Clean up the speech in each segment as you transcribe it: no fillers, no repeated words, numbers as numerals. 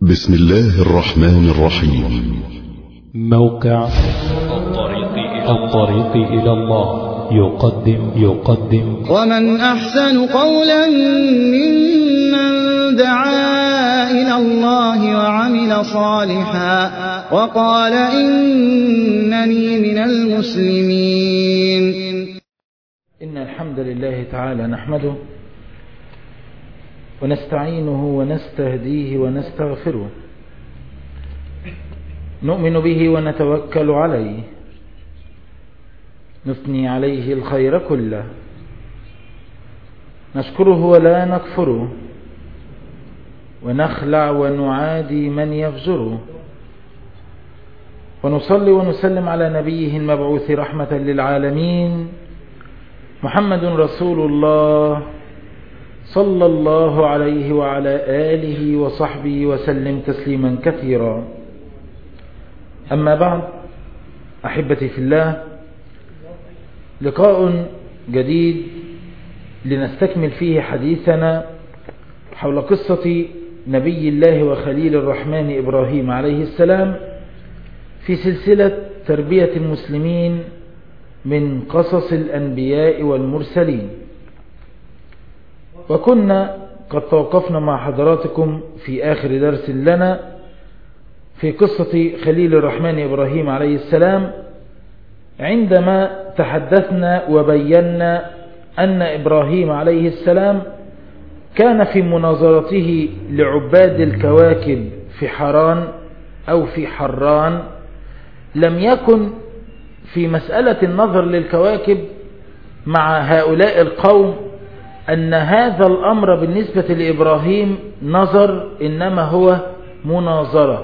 بسم الله الرحمن الرحيم. موقع الطريق إلى الله يقدم ومن أحسن قولا ممن دعا إلى الله وعمل صالحا وقال إنني من المسلمين. إن الحمد لله تعالى نحمده ونستعينه ونستهديه ونستغفره، نؤمن به ونتوكل عليه، نثني عليه الخير كله، نشكره ولا نكفره، ونخلع ونعادي من يفجره، ونصلي ونسلم على نبيه المبعوث رحمة للعالمين محمد رسول الله صلى الله عليه وعلى آله وصحبه وسلم تسليما كثيرا. أما بعد، أحبتي في الله، لقاء جديد لنستكمل فيه حديثنا حول قصة نبي الله وخليل الرحمن إبراهيم عليه السلام في سلسلة تربية المسلمين من قصص الأنبياء والمرسلين. وكنا قد توقفنا مع حضراتكم في آخر درس لنا في قصة خليل الرحمن إبراهيم عليه السلام، عندما تحدثنا وبينا أن إبراهيم عليه السلام كان في مناظرته لعباد الكواكب في حران أو في حران لم يكن في مسألة النظر للكواكب مع هؤلاء القوم أن هذا الأمر بالنسبة لإبراهيم نظر، إنما هو مناظرة.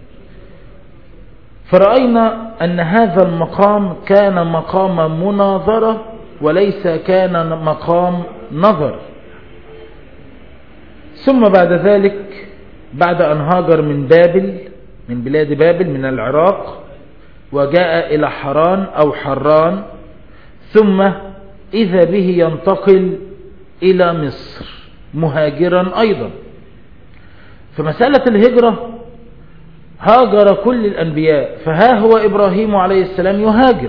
فرأينا أن هذا المقام كان مقام مناظرة وليس كان مقام نظر. ثم بعد ذلك، بعد أن هاجر من بلاد بابل من العراق وجاء إلى حران أو حران، ثم إذا به ينتقل إلى مصر مهاجرا أيضا. فمسألة الهجرة هاجر كل الأنبياء، فها هو إبراهيم عليه السلام يهاجر،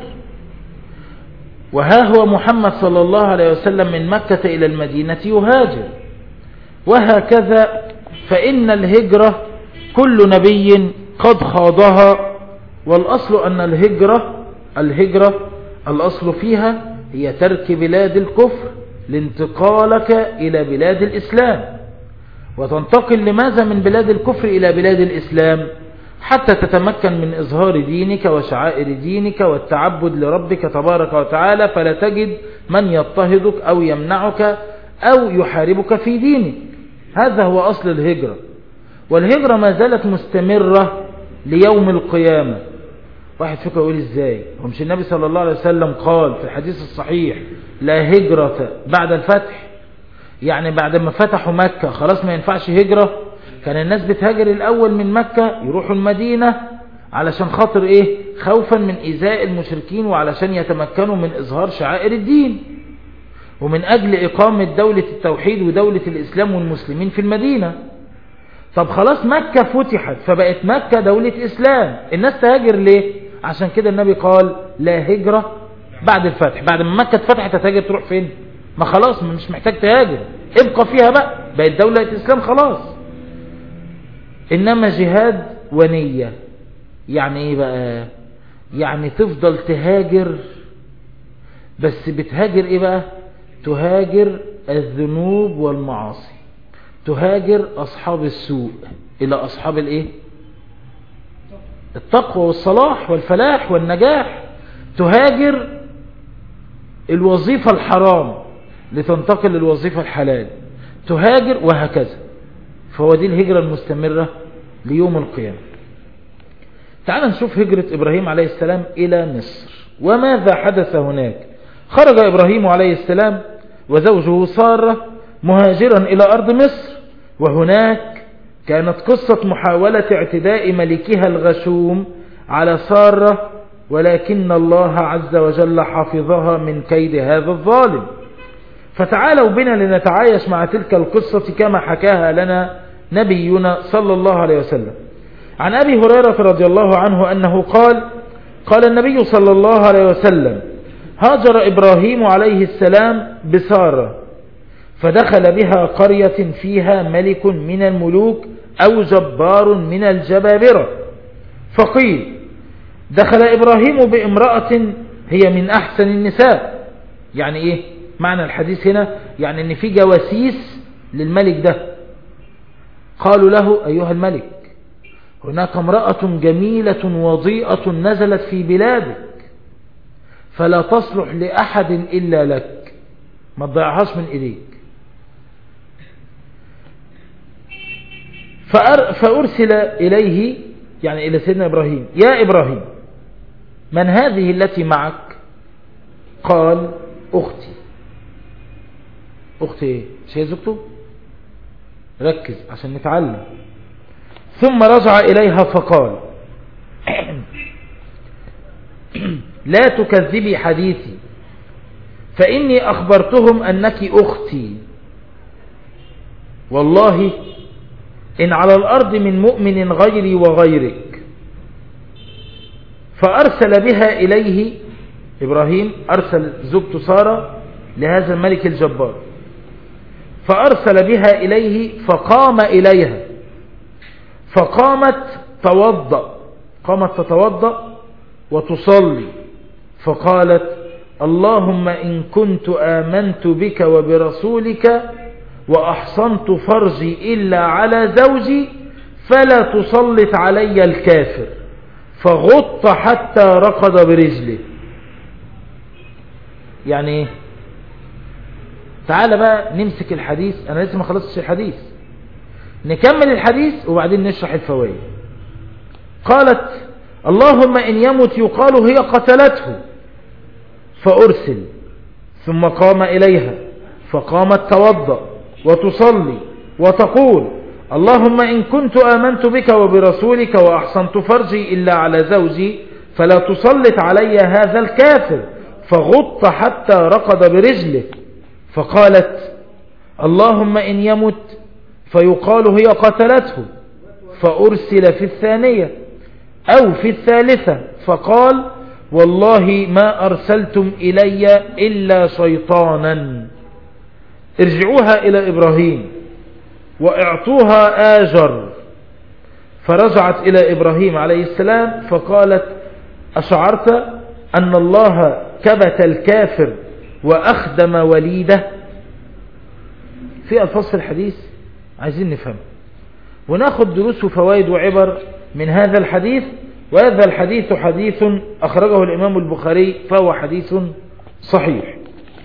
وها هو محمد صلى الله عليه وسلم من مكة إلى المدينة يهاجر، وهكذا. فإن الهجرة كل نبي قد خاضها، والأصل أن الهجرة الأصل فيها هي ترك بلاد الكفر لانتقالك إلى بلاد الإسلام. وتنتقل لماذا من بلاد الكفر إلى بلاد الإسلام؟ حتى تتمكن من إظهار دينك وشعائر دينك والتعبد لربك تبارك وتعالى، فلا تجد من يضطهدك أو يمنعك أو يحاربك في دينك. هذا هو أصل الهجرة، والهجرة ما زالت مستمرة ليوم القيامة. واحد فيكم يقول ازاي؟ هو مش النبي صلى الله عليه وسلم قال في الحديث الصحيح لا هجرة بعد الفتح؟ يعني بعد ما فتحوا مكة خلاص ما ينفعش هجرة؟ كان الناس بتهاجر الأول من مكة يروحوا المدينة علشان خاطر ايه؟ خوفا من إيذاء المشركين، وعلشان يتمكنوا من إظهار شعائر الدين، ومن أجل إقامة دولة التوحيد ودولة الإسلام والمسلمين في المدينة. طب خلاص مكة فتحت فبقت مكة دولة إسلام، الناس تهاجر ليه؟ عشان كده النبي قال لا هجرة بعد الفتح. بعد ما مكة اتفتحت هتهاجر تروح فين؟ ما خلاص مش محتاج تهاجر، ابقى فيها بقى، بقت دولة إسلام خلاص. إنما جهاد ونية يعني ايه بقى؟ يعني تفضل تهاجر، بس بتهاجر ايه بقى؟ تهاجر الذنوب والمعاصي، تهاجر أصحاب السوء إلى أصحاب الإيه؟ التقوى والصلاح والفلاح والنجاح، تهاجر الوظيفة الحرام لتنتقل للوظيفة الحلال، تهاجر، وهكذا. فهو دي الهجرة المستمرة ليوم القيامة. تعال نشوف هجرة إبراهيم عليه السلام إلى مصر وماذا حدث هناك. خرج إبراهيم عليه السلام وزوجه سارة مهاجرا إلى أرض مصر، وهناك كانت قصة محاولة اعتداء ملكها الغشوم على سارة، ولكن الله عز وجل حفظها من كيد هذا الظالم. فتعالوا بنا لنتعايش مع تلك القصة كما حكاها لنا نبينا صلى الله عليه وسلم. عن أبي هريرة رضي الله عنه أنه قال النبي صلى الله عليه وسلم: هاجر إبراهيم عليه السلام بسارة فدخل بها قرية فيها ملك من الملوك أو جبار من الجبابرة، فقيل: دخل إبراهيم بامرأة هي من أحسن النساء. يعني إيه معنى الحديث هنا؟ يعني إن في جواسيس للملك ده، قالوا له: أيها الملك، هناك امرأة جميلة وضيئة نزلت في بلادك فلا تصلح لأحد إلا لك، ما تضيعهاش من إيديك. فأرسل إليه، يعني إلى سيدنا إبراهيم: يا إبراهيم، من هذه التي معك؟ قال: أختي. أختي إيه؟ مش هي زوجته؟ ركز عشان نتعلم. ثم رجع إليها فقال: لا تكذبي حديثي، فإني أخبرتهم أنك أختي، والله إن على الأرض من مؤمن غيري وغيرك. فأرسل بها إليه إبراهيم، أرسل زوجته سارة لهذا الملك الجبار، فأرسل بها إليه فقام إليها، فقامت تتوضأ وتصلي، فقالت: اللهم إن كنت آمنت بك وبرسولك وأحصنت فرجي إلا على زوجي فلا تسلط علي الكافر، فغط حتى ركض برجله. يعني ايه؟ تعال بقى نمسك الحديث، انا لسه ما خلصتش الحديث، نكمل الحديث وبعدين نشرح الفوائد. قالت: اللهم إن يمت يقال هي قتلته، فأرسل. ثم قام إليها فقامت توضأ وتصلي وتقول: اللهم إن كنت آمنت بك وبرسولك وأحصنت فرجي إلا على زوجي فلا تسلط علي هذا الكافر، فغط حتى ركض برجله. فقالت: اللهم إن يمت فيقال هي قتلته، فأرسل في الثانية أو في الثالثة فقال: والله ما أرسلتم إلي إلا شيطانا، ارجعوها إلى إبراهيم وإعطوها آجر. فرجعت إلى إبراهيم عليه السلام فقالت: أشعرت أن الله كبت الكافر وأخدم وليده؟ في ألفاظ الحديث عايزين نفهم وناخد دروس وفوائد وعبر من هذا الحديث. وهذا الحديث حديث أخرجه الإمام البخاري فهو حديث صحيح.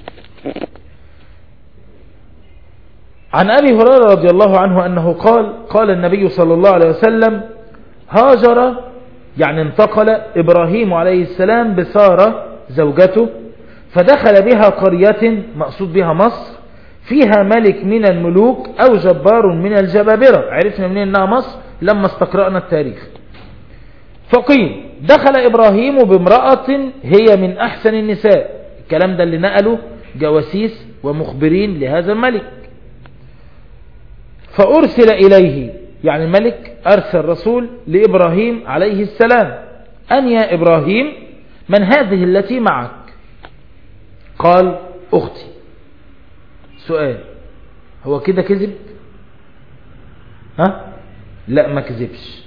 عن أبي هريرة رضي الله عنه أنه قال النبي صلى الله عليه وسلم: هاجر، يعني انتقل إبراهيم عليه السلام بسارة زوجته، فدخل بها قرية، مقصود بها مصر، فيها ملك من الملوك أو جبار من الجبابرة. عرفنا منين أنها مصر؟ لما استقرأنا التاريخ. فقيل: دخل إبراهيم بامرأة هي من أحسن النساء. الكلام ده اللي نقله جواسيس ومخبرين لهذا الملك. فأرسل إليه، يعني الملك أرسل رسول لإبراهيم عليه السلام: أن يا إبراهيم، من هذه التي معك؟ قال: أختي. سؤال: هو كده كذب؟ لا، ما كذبش.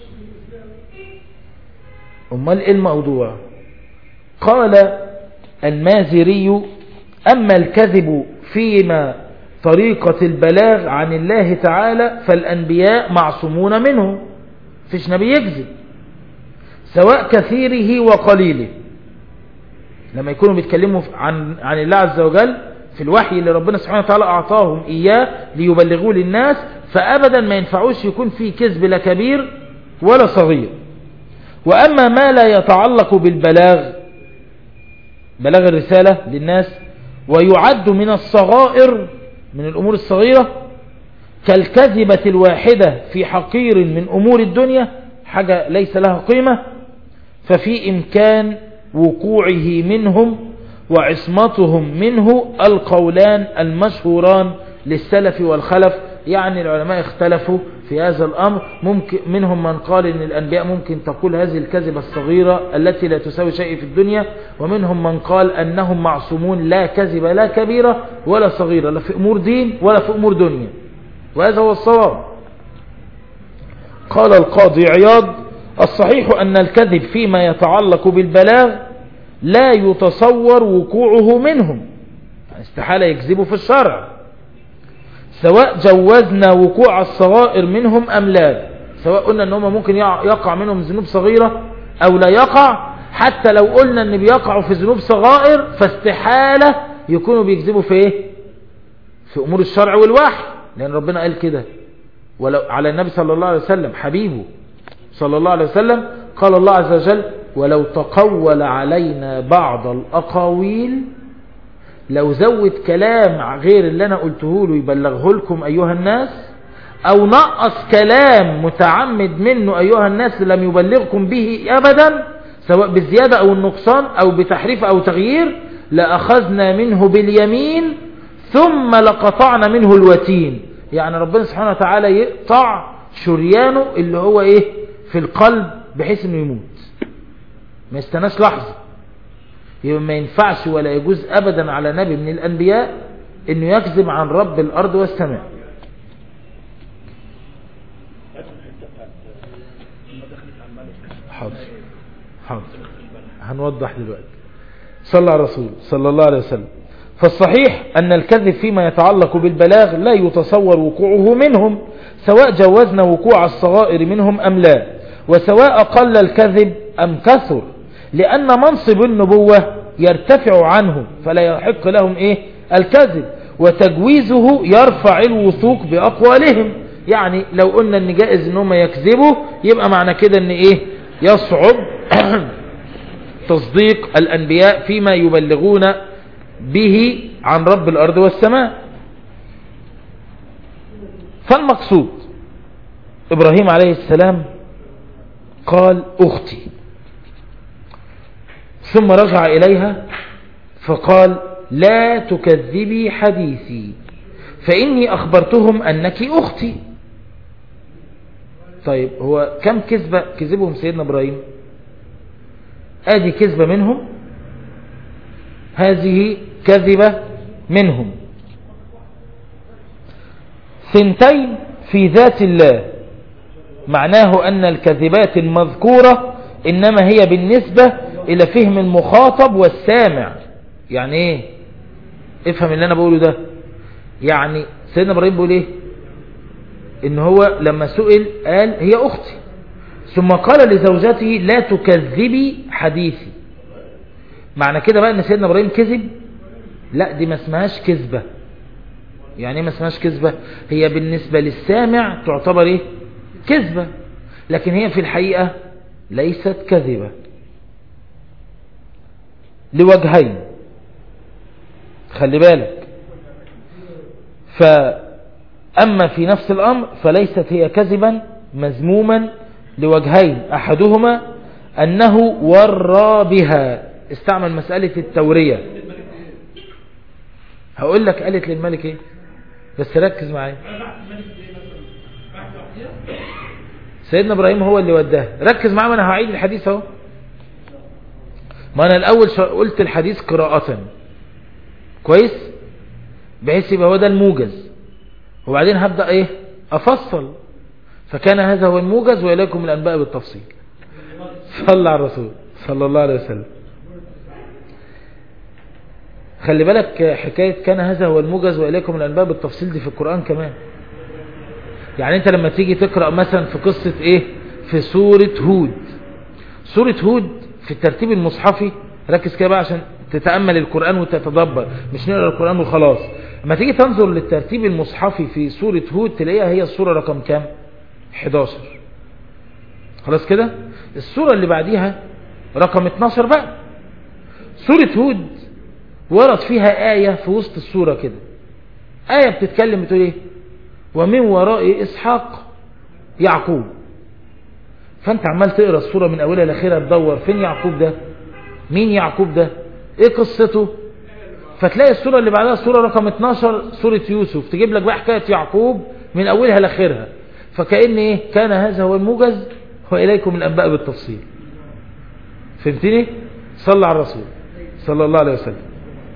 أمال إيه الموضوع؟ قال المازري: أما الكذب فيما طريقة البلاغ عن الله تعالى فالأنبياء معصومون منه، فيش نبي يكذب سواء كثيره وقليله. لما يكونوا بيتكلموا عن الله عز وجل في الوحي اللي ربنا سبحانه وتعالى أعطاهم إياه ليبلغوا للناس، فأبدا ما ينفعوش يكون في كذب لا كبير ولا صغير. وأما ما لا يتعلق بالبلاغ، بلاغ الرسالة للناس، ويعد من الصغائر، من الأمور الصغيرة، كالكذبة الواحدة في حقير من أمور الدنيا، حاجة ليس لها قيمة، ففي إمكان وقوعه منهم وعصمتهم منه القولان المشهوران للسلف والخلف. يعني العلماء اختلفوا في هذا الأمر. ممكن منهم من قال إن الأنبياء ممكن تقول هذه الكذبة الصغيرة التي لا تساوي شيء في الدنيا، ومنهم من قال أنهم معصومون لا كذبة لا كبيرة ولا صغيرة، لا في أمور دين ولا في أمور دنيا، وهذا هو الصواب. قال القاضي عياض: الصحيح أن الكذب فيما يتعلق بالبلاغ لا يتصور وقوعه منهم، استحالة يكذبوا في الشرع، سواء جوزنا وقوع الصغائر منهم أم لا. سواء قلنا أنهم ممكن يقع منهم ذنوب صغيرة أو لا يقع، حتى لو قلنا أن بيقعوا في ذنوب صغائر فاستحالة يكونوا بيكذبوا في إيه؟ في أمور الشرع والوحي، لأن ربنا قال كده ولو على النبي صلى الله عليه وسلم حبيبه صلى الله عليه وسلم. قال الله عز وجل: ولو تقول علينا بعض الأقاويل، لو زود كلام غير اللي أنا قلته له يبلغه لكم أيها الناس، أو نقص كلام متعمد منه أيها الناس لم يبلغكم به أبدا، سواء بالزيادة أو النقصان أو بتحريف أو تغيير، لأخذنا منه باليمين ثم لقطعنا منه الوتين. يعني ربنا سبحانه وتعالى يقطع شريانه اللي هو إيه في القلب بحيث انه يموت، ما يستناش لحظة. يبقى ما ينفعش ولا يجوز ابدا على نبي من الانبياء انه يكذب عن رب الارض والسماء. حاضر هنوضح دلوقتي. صلى على الرسول صلى الله عليه وسلم. فالصحيح أن الكذب فيما يتعلق بالبلاغ لا يتصور وقوعه منهم، سواء جوزنا وقوع الصغائر منهم أم لا، وسواء قل الكذب أم كثر، لأن منصب النبوة يرتفع عنه فلا يحق لهم الكذب، وتجويزه يرفع الوثوق بأقوالهم. يعني لو قلنا أن جائز أنهم يكذبوا، يبقى معنى كده أن يصعب تصديق الأنبياء فيما يبلغون به عن رب الأرض والسماء. فالمقصود إبراهيم عليه السلام قال: أختي، ثم رجع إليها فقال: لا تكذبي حديثي فإني أخبرتهم أنك أختي. طيب هو كم كذبهم سيدنا إبراهيم؟ آدي كذبة منهم، هذه كذبة منهم، ثنتين في ذات الله. معناه أن الكذبات المذكورة إنما هي بالنسبة إلى فهم المخاطب والسامع. يعني إيه؟ افهم اللي أنا بقوله ده. يعني سيدنا إبراهيم بيقول إن هو لما سئل قال: هي أختي، ثم قال لزوجته: لا تكذبي حديثي. معنى كده بقى ان سيدنا إبراهيم كذب؟ لا، دي ما اسمهاش كذبة. يعني ما اسمهاش كذبة؟ هي بالنسبة للسامع تعتبر كذبة، لكن هي في الحقيقة ليست كذبة لوجهين. خلي بالك. فأما في نفس الأمر فليست هي كذبا مذموما لوجهين، أحدهما أنه ورى بها، استعمل مسألة التورية. هقول لك قالت للملك بس ركز معايا. سيدنا إبراهيم هو اللي وداه، ركز معايا، ما أنا هعيد الحديث اهو. ما أنا الأول قلت الحديث قراءة كويس بحيث يبقى هو ده الموجز، وبعدين هبدأ أفصل. فكان هذا هو الموجز، وإليكم الأنباء بالتفصيل. صلى على الرسول صلى الله عليه وسلم. خلي بالك حكاية كان هذا هو الموجز وإليكم الأنباء بالتفصيل دي في القرآن كمان. يعني أنت لما تيجي تقرأ مثلا في قصة في سورة هود. سورة هود في الترتيب المصحفي، ركز كده بقى عشان تتأمل القرآن وتتدبر، مش نقرأ القرآن وخلاص. لما تيجي تنظر للترتيب المصحفي في سورة هود تلاقيها هي السورة رقم كام؟ 11. خلاص كده. السورة اللي بعديها رقم 12 بقى. سورة هود ورد فيها آية في وسط السورة كده، آية بتتكلم بتقول ومن وراء إسحاق يعقوب. فأنت عمال تقرأ السورة من أولها لآخرها تدور فين يعقوب ده، مين يعقوب ده، إيه قصته. فتلاقي السورة اللي بعدها سورة رقم 12 سورة يوسف، تجيب لك بقى حكاية يعقوب من أولها لآخرها. فكأن إيه كان هذا هو الموجز وإليكم الأنباء بالتفصيل. فهمتني؟ صلى على الرسول صلى الله عليه وسلم.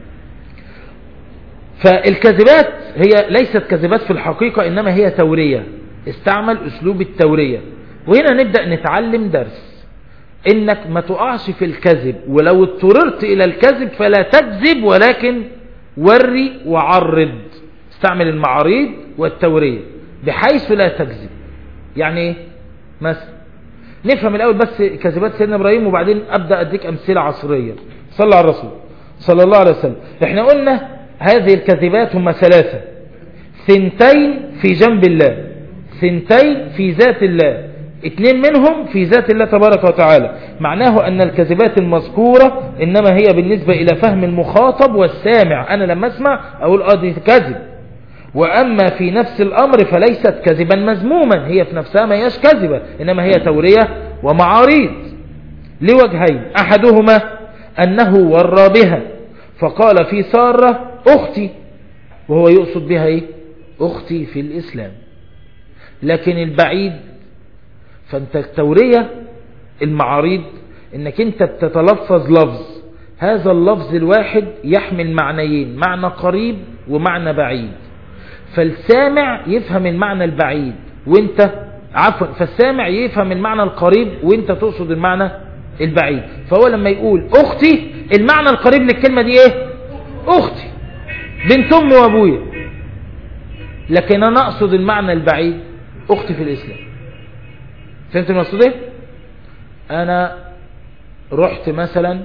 فالكذبات هي ليست كذبات في الحقيقة، إنما هي تورية، استعمل أسلوب التورية. وهنا نبدأ نتعلم درس، إنك ما تقعش في الكذب، ولو اضطررت إلى الكذب فلا تكذب، ولكن وري وعرض. استعمل المعاريض والتورية بحيث لا تكذب. يعني ايه؟ مثلا نفهم الأول بس كذبات سيدنا إبراهيم، وبعدين أبدأ أديك أمثلة عصرية. صلى على الرسول صلى الله عليه وسلم. احنا قلنا هذه الكذبات هم 3: 2 في جنب الله، 2 في ذات الله، 2 منهم في ذات الله تبارك وتعالى. معناه أن الكذبات المذكورة إنما هي بالنسبة إلى فهم المخاطب والسامع. أنا لما أسمع أقول دي كذب. وأما في نفس الأمر فليست كذبا مذموما، هي في نفسها ما هيش كذبة، إنما هي تورية ومعاريض لوجهين: أحدهما أنه ورى بها فقال في سارة أختي، وهو يقصد بها إيه؟ أختي في الإسلام. لكن البعيد فأنت التورية المعاريض إنك أنت بتتلفظ لفظ، هذا اللفظ الواحد يحمل معنيين: معنى قريب ومعنى بعيد. فالسامع يفهم المعنى البعيد وانت فالسامع يفهم المعنى القريب وانت تقصد المعنى البعيد. فهو لما يقول أختي، المعنى القريب للكلمة دي ايه؟ أختي بنت أمي وأبويا. لكن أنا أقصد المعنى البعيد: أختي في الإسلام. فهمت المقصود ايه؟ أنا رحت مثلا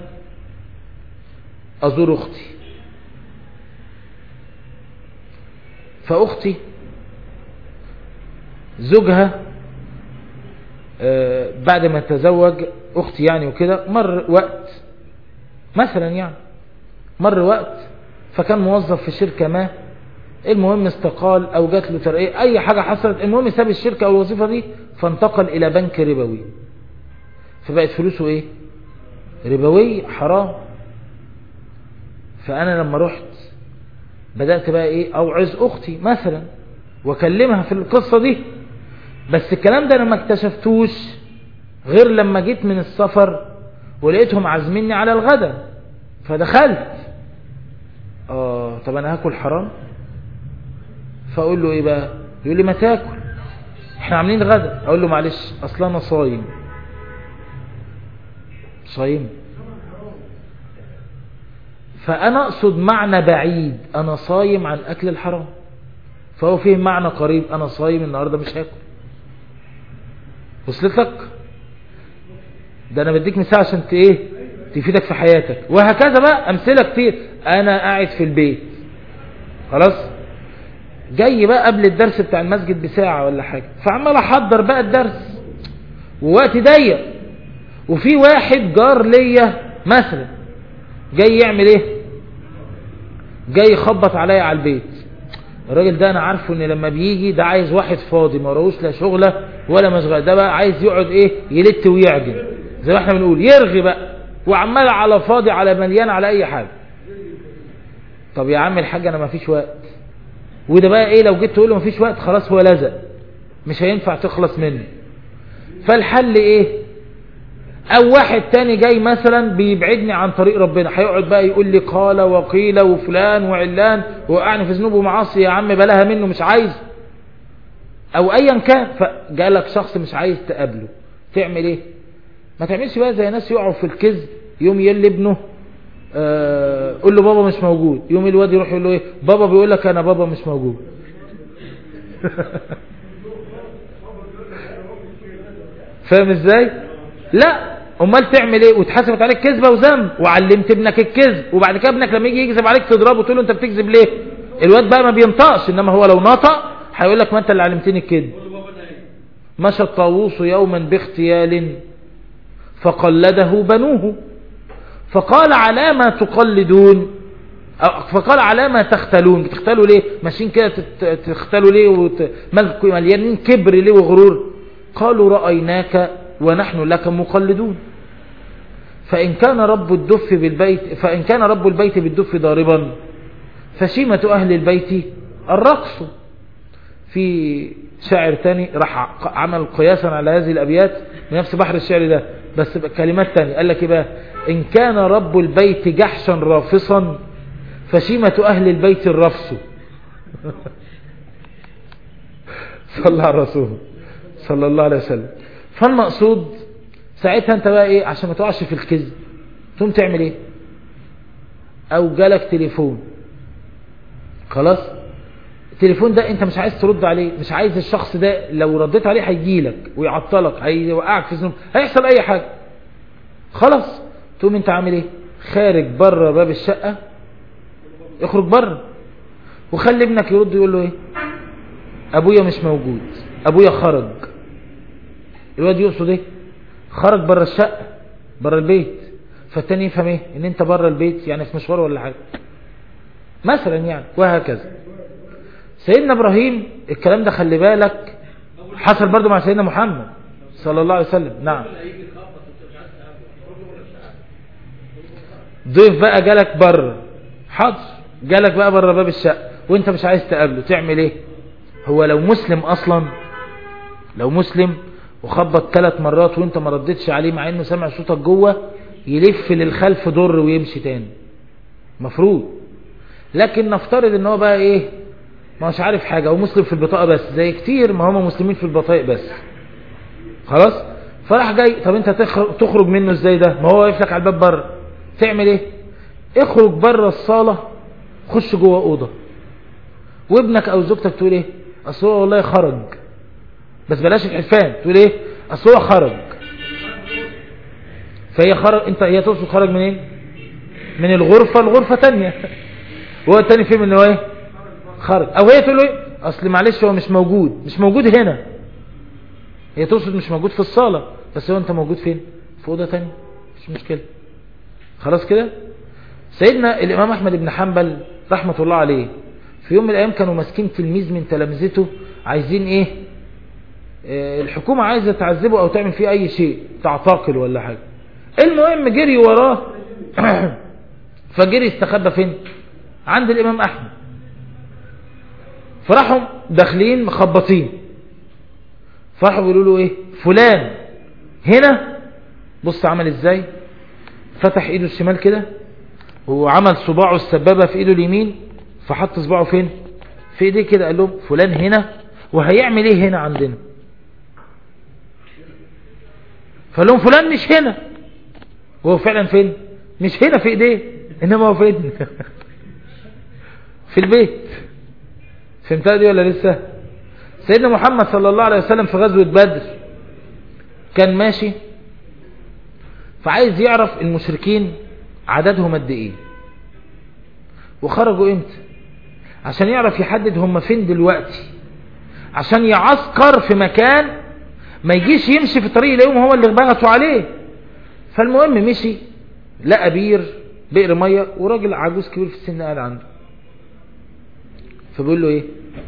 أزور أختي، فأختي زوجها بعد ما تزوج أختي يعني وكده، مر وقت مثلا، يعني مر وقت فكان موظف في شركة ما، المهم استقال أو جات له ترقية، أي حاجة حصلت، المهم ساب الشركة أو الوظيفة دي فانتقل إلى بنك ربوي، فبقت فلوسه إيه؟ ربوي، حرام. فأنا لما رحت بدأت بقى إيه؟ أوعظ أختي مثلا وأكلمها في القصة دي. بس الكلام ده أنا ما اكتشفتوش غير لما جيت من السفر ولقيتهم عازميني على الغداء، فدخلت طب أنا هاكل حرام؟ فأقول له إيه بقى؟ يقول لي ما تاكل، إحنا عاملين غداء. أقول له معلش أصلا أنا صايم. فأنا أقصد معنى بعيد: أنا صايم عن أكل الحرام. فهو فيه معنى قريب: أنا صايم النهاردة مش هاكل. وصلت لك؟ ده أنا بديك مثال عشان تفيدك في حياتك. وهكذا بقى أمثلة كتير. أنا قاعد في البيت خلاص، جاي بقى قبل الدرس بتاع المسجد بساعة ولا حاجة، فعمال أحضر بقى الدرس ووقت ضيق، وفي واحد جار ليا مثلا جاي يعمل ايه؟ جاي يخبط عليا على البيت. الراجل ده انا عارفه ان لما بيجي ده عايز واحد فاضي ما وراهوش لا شغله ولا مشغله، ده بقى عايز يقعد يلت ويعجن زي ما احنا بنقول، يرغي بقى وعمال على فاضي على مليان على اي حاجه. طب يا عم الحاج انا ما فيش وقت، وده بقى لو جيت تقول له ما فيش وقت خلاص هو لزق، مش هينفع تخلص منه. فالحل او واحد تاني جاي مثلا بيبعدني عن طريق ربنا، هيقعد بقى يقول لي قال وقيل وفلان وعلان وقعني في ذنوب ومعاصي، يا عم بلاها منه مش عايز، او ايا كان. فجالك شخص مش عايز تقابله، تعمل ايه؟ ما تعملش بقى زي ناس يقعوا في الكذب، يوم يقول لابنه قول له بابا مش موجود، يوم الواد يروح يقول له بابا بيقول لك انا بابا مش موجود. فاهم ازاي؟ لا، امال تعمل ايه؟ وتحاسبت عليك كذبه وذنب، وعلمت ابنك الكذب، وبعد كده ابنك لما يجي يكذب عليك تضربه وتقول له انت بتكذب ليه؟ الواد بقى ما بينطقش، انما هو لو نطق هيقول لك ما انت اللي علمتني الكذب. مشى الطاووس يوما باغتيال فقلده بنوه فقال على ما تقلدون، فقال على ما تختلون. بتختلوا ليه؟ ماشيين كده تختلوا ليه مليانين كبر ليه وغرور؟ قالوا رأيناك ونحن لك مقلدون. فإن كان رب البيت بالدف ضاربا فشيمة أهل البيت الرقص. في شاعر تاني راح عمل قياسا على هذه الأبيات بنفس بحر الشعر ده بس بكلمات تانية. قال لك ايه بقى؟ إن كان رب البيت جحشا رافصا فشيمة أهل البيت الرفص. صلى على الرسول صلى الله عليه وسلم. فالمقصود ساعتها انت بقى ايه عشان ما تقعش في الكذب تقوم تعمل ايه؟ او جالك تليفون خلاص التليفون ده انت مش عايز ترد عليه، مش عايز الشخص ده لو رديت عليه هيجيلك ويعطلك هيوقعك في ذنوب هيحصل اي حاجة خلاص تقوم انت عامل ايه؟ خارج بره باب الشقة اخرج بره وخلي ابنك يرد يقول له ايه؟ ابويا مش موجود ابويا خرج. الواد يقصد ايه؟ خرج بره الشقة بره البيت. فالتاني يفهم ايه؟ ان انت بره البيت يعني في مشوار ولا حاجة مثلا يعني وهكذا. سيدنا ابراهيم الكلام ده خلي بالك حصل برضو مع سيدنا محمد صلى الله عليه وسلم. نعم ضيف بقى جالك بره حاضر جالك بقى بره باب الشقة وانت مش عايز تقابله تعمل ايه؟ هو لو مسلم اصلا لو مسلم وخبط 3 مرات وانت ما ردتش عليه مع انه سمع صوتك جوه يلف للخلف دور ويمشي تاني مفروض. لكن نفترض ان هو بقى ايه ما مش عارف حاجة ومسلم في البطاقة بس زي كتير ما هم مسلمين في البطاقة بس خلاص فراح جاي. طب انت تخرج منه ازاي ده؟ ما هو يفلك على الباب بره. تعمل ايه؟ اخرج بره الصالة خش جوه اوضة وابنك او زوجتك تقول ايه؟ اصل هو والله خرج بس بلاش الحلفان تقول ايه؟ اصل هو خرج. فهي خرج انت هي تقصد خرج منين؟ من الغرفة الغرفة تانية وهو التاني فيه من هو ايه؟ خرج. او هي تقول له ايه؟ اصل معلش هو مش موجود هنا. هي تقصد مش موجود في الصالة بس هو انت موجود فين؟ في اوضة تانية مش مشكلة خلاص كده. سيدنا الامام احمد بن حنبل رحمة الله عليه في يوم من الايام كانوا ماسكين تلميذ من تلامذته عايزين ايه؟ الحكومة عايزة تعذبه او تعمل فيه اي شيء تعتقل ولا حاجة. المهم جري وراه فجري استخبى فين؟ عند الامام احمد. فراحوا داخلين مخبطين فراحوا بيقولوا له ايه؟ فلان هنا. بص عمل ازاي؟ فتح ايده الشمال كده وعمل صباعه السبابة في ايده اليمين فحط صباعه فين؟ في ايديه كده. قال لهم فلان هنا وهيعمل ايه هنا عندنا؟ فقال لهم فلان مش هنا. وهو فعلا فين؟ مش هنا في ايديه انما هو فين؟ في البيت. فهمتها دي ولا لسه؟ سيدنا محمد صلى الله عليه وسلم في غزوة بدر كان ماشي فعايز يعرف المشركين عددهم قد ايه وخرجوا امتى عشان يعرف يحدد هم فين دلوقتي عشان يعسكر في مكان ما يجيش يمشي في طريق اليوم هو اللي بغتوا عليه. فالمهم مشي لقى بئر مية وراجل عجوز كبير في السن قاعد عنده. فبيقول له ايه؟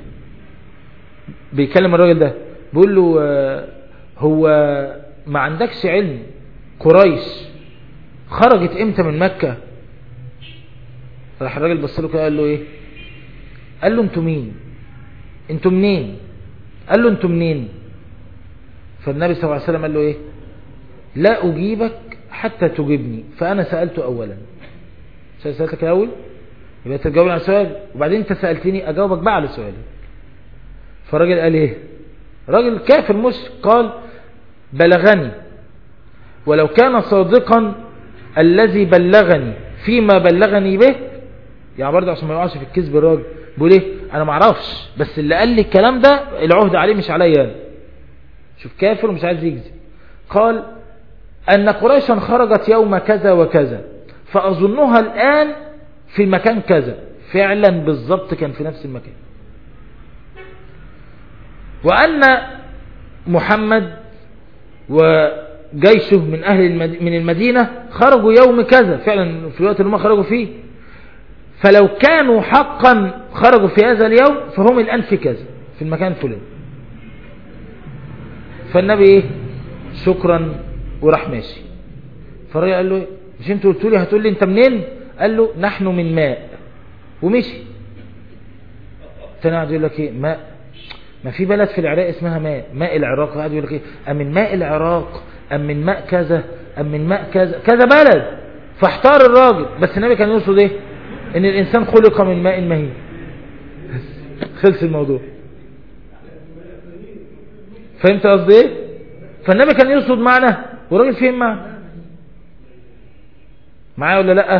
بيكلم الراجل ده بيقول له هو ما عندكش علم قريش خرجت امتى من مكة؟ راح الراجل بص له كده قال له ايه؟ قال له انتوا مين؟ انتوا منين؟ قال له انتوا منين؟ فالنبي صلى الله عليه وسلم قال له ايه؟ لا اجيبك حتى تجيبني فانا سألته اولا. سألتك الاول يبقى تجاوبني على سؤال وبعدين انت سألتني اجاوبك بقى على سؤالي. فالراجل قال ايه؟ راجل كافر مش قال بلغني ولو كان صادقا الذي بلغني فيما بلغني به. يعني برضه عشان ما يقعش في الكذب الراجل بيقول ايه؟ انا ما اعرفش بس اللي قال لي الكلام ده العهد عليه مش عليا. شوف كافر ومش عايز يكذب. قال ان قريشا خرجت يوم كذا وكذا فاظنها الان في مكان كذا. فعلا بالضبط كان في نفس المكان. وأن محمد وجيشه من أهل من المدينة خرجوا يوم كذا فعلا في الوقت اللي هم خرجوا فيه. فلو كانوا حقا خرجوا في هذا اليوم فهم الآن في كذا في المكان الفلاني. فالنبي ايه؟ شكرا وراح ماشي. فالرجل قال له مش انتوا قلتوا لي هتقول لي انت منين؟ قال له نحن من ماء ومشي. تاني قاعد يقول لك ايه؟ ماء ما في بلد في العراق اسمها ماء العراق، قاعد يقول لك ايه، ام من ماء العراق ام من ماء كذا ام من ماء كذا كذا بلد، فاحتار الراجل. بس النبي كان يقصد ايه؟ ان الانسان خلق من ماء مهين. خلص الموضوع. فهمت قصدي ايه؟ فالنبي كان يقصد معنى والراجل فهم معنى. معايا ولا لا؟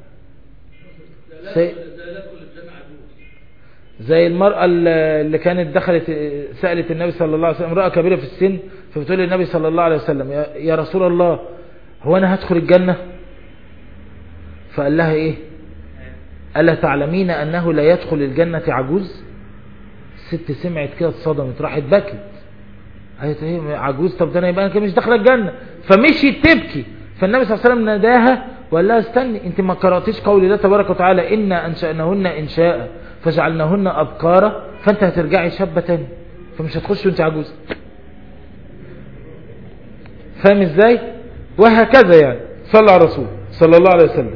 زي المرأة اللي كانت دخلت سألت النبي صلى الله عليه وسلم، امرأة كبيرة في السن، فبتقول للنبي صلى الله عليه وسلم يا رسول الله هو أنا هدخل الجنة؟ فقال لها ايه؟ ألا تعلمين أنه لا يدخل الجنة عجوز؟ الست سمعت كده اتصدمت، راحت بكت، قالت ايه عجوز؟ طب ده انا يبقى انا مش داخله الجنة. فمشيت تبكي. فالنبي صلى الله عليه وسلم ناداها وقال لها استني، انت ما قراتيش قول الله تبارك وتعالى إنا أنشأناهن إنشاء فجعلناهن أبكارا؟ فانت هترجعي شابة تاني، فمش هتخش وانت عجوز. فاهم ازاي؟ وهكذا يعني. صلى على الرسول صلى الله عليه وسلم.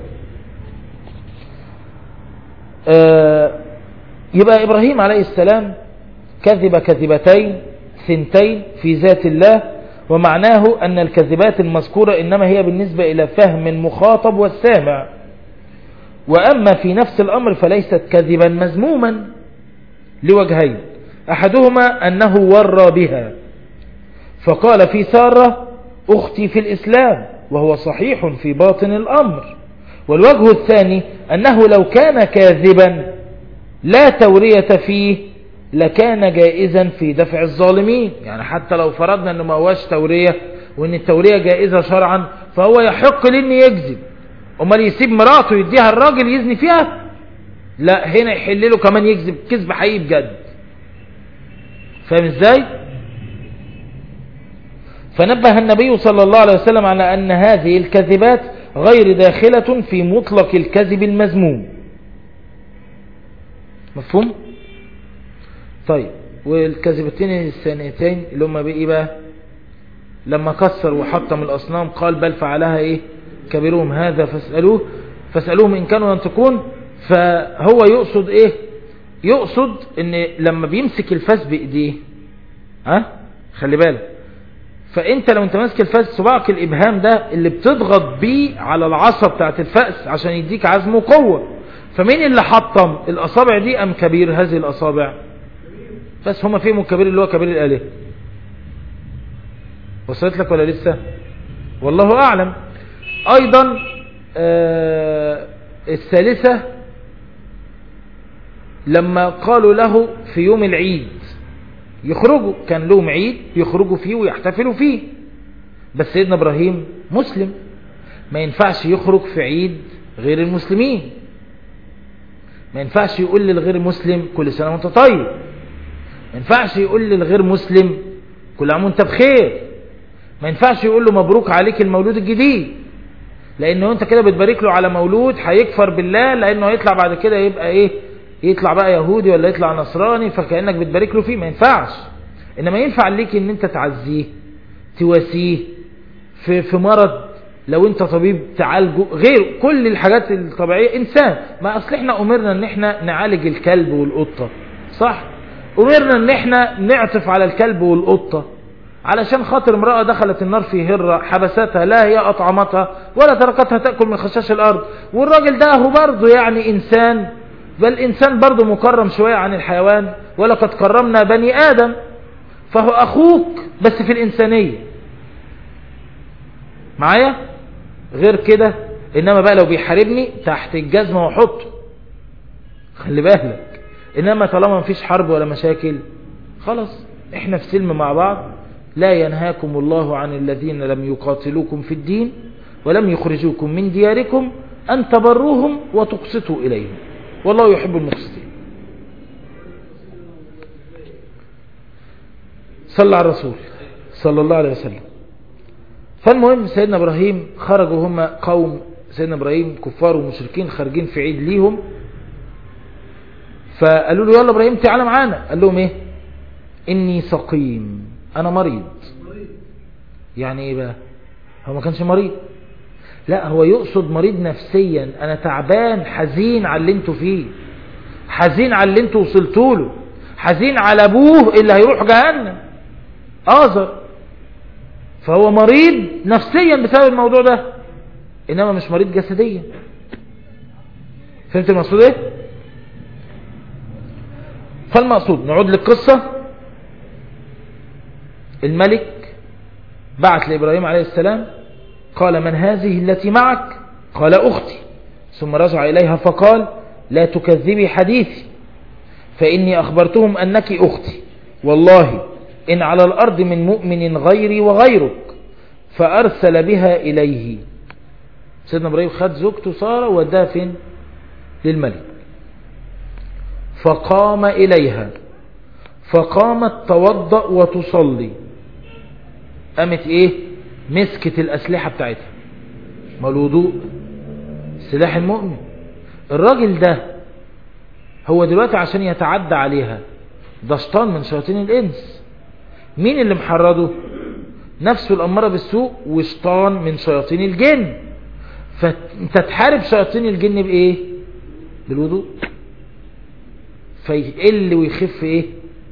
يبقى إبراهيم عليه السلام كذب كذبتين ثنتين في ذات الله، ومعناه أن الكذبات المذكورة إنما هي بالنسبة إلى فهم المخاطب والسامع، وأما في نفس الأمر فليست كذبا مذموما لوجهين، أحدهما أنه ورى بها فقال في سارة أختي في الإسلام وهو صحيح في باطن الأمر، والوجه الثاني أنه لو كان كاذبا لا تورية فيه لكان جائزا في دفع الظالمين. يعني حتى لو فرضنا أنه ما هوش تورية وأن التورية جائزة شرعا، فهو يحق لأن يكذب. أمال يسيب مراته يديها الراجل يزني فيها؟ لا، هنا يحل له كمان يكذب كذب حقيقي بجد. فاهم ازاي؟ فنبه النبي صلى الله عليه وسلم على أن هذه الكذبات غير داخلة في مطلق الكذب المذموم. مفهوم؟ طيب، والكذبتين الثانيتين اللي هم بإيه بقى؟ لما كسر وحطم الأصنام قال بل فعلها إيه؟ كبيرهم هذا فاسألوهم إن كانوا ينطقون. فهو يقصد إيه؟ يقصد إن لما بيمسك الفاس بإيديه، خلي بالك، فأنت لو أنت ماسك الفاس صباعك الإبهام ده اللي بتضغط بيه على العصا بتاعت الفأس عشان يديك عزم وقوة. فمين اللي حطم الأصابع دي أم كبير هذه الأصابع؟ بس هما فيهم الكبير اللي هو كبير الآلهة. وصلت لك ولا لسه؟ والله أعلم. أيضا الثالثة لما قالوا له في يوم العيد يخرجوا، كان لهم عيد يخرجوا فيه ويحتفلوا فيه، بس سيدنا إبراهيم مسلم ما ينفعش يخرج في عيد غير المسلمين. ما ينفعش يقول للغير مسلم كل سنة وانت طيب، ما ينفعش يقول للغير مسلم كل عام وانت بخير، ما ينفعش يقول له مبروك عليك المولود الجديد، لانه انت كده بتبارك له على مولود هيكفر بالله، لانه هيطلع بعد كده يبقى ايه؟ يطلع بقى يهودي ولا يطلع نصراني، فكأنك بتبارك له فيه. ما ينفعش. انما ينفع ليك ان انت تعزيه تواسيه في مرض، لو انت طبيب تعالجه، غير كل الحاجات الطبيعية. انسان، ما اصل احنا امرنا ان احنا نعالج الكلب والقطة، صح؟ امرنا ان احنا نعطف على الكلب والقطة علشان خاطر امرأة دخلت النار في هرة حبستها، لا هي اطعمتها ولا تركتها تأكل من خشاش الارض. والراجل ده هو برضه يعني انسان، بل انسان برضه مكرم شوية عن الحيوان، ولقد كرمنا بني ادم، فهو اخوك بس في الانسانية. معايا؟ غير كده انما بقى لو بيحاربني تحت الجزمة وحطه، خلي بالك. انما طالما مفيش حرب ولا مشاكل خلاص احنا في سلم مع بعض. لا ينهاكم الله عن الذين لم يقاتلوكم في الدين ولم يخرجوكم من دياركم أن تبروهم وتقسطوا إليهم والله يحب المقسطين. صلى على الرسول صلى الله عليه وسلم. فالمهم سيدنا إبراهيم خرجوا هم قوم سيدنا إبراهيم كفار ومشركين خارجين في عيد ليهم، فقالوا له يلا إبراهيم تعالى معانا. قال لهم ايه؟ إني سقيم، أنا مريض. يعني ايه بقى؟ هو ما كانش مريض، لا هو يقصد مريض نفسيا، أنا تعبان حزين على اللي انتوا فيه، حزين على اللي انتوا وصلتوا له، حزين على ابوه اللي هيروح جهنم آزر، فهو مريض نفسيا بسبب الموضوع ده، انما مش مريض جسديا. فهمت المقصود ايه؟ فالمقصود نعود للقصة. الملك بعث لإبراهيم عليه السلام، قال من هذه التي معك؟ قال أختي. ثم رجع إليها فقال لا تكذبي حديثي، فإني أخبرتهم أنك أختي، والله إن على الأرض من مؤمن غيري وغيرك. فأرسل بها إليه. سيدنا إبراهيم خد زوجته سارة وداها فين؟ للملك. فقام إليها فقامت توضأ وتصلي. قامت ايه؟ مسكت الأسلحة بتاعتها، ما الوضوء سلاح المؤمن. الراجل ده هو دلوقتي عشان يتعدى عليها ده شيطان من شياطين الإنس. مين اللي محرضه؟ نفسه الأمارة بالسوء وشيطان من شياطين الجن. فانت تحارب شياطين الجن بإيه؟ بالوضوء. فيقل ويخف ايه؟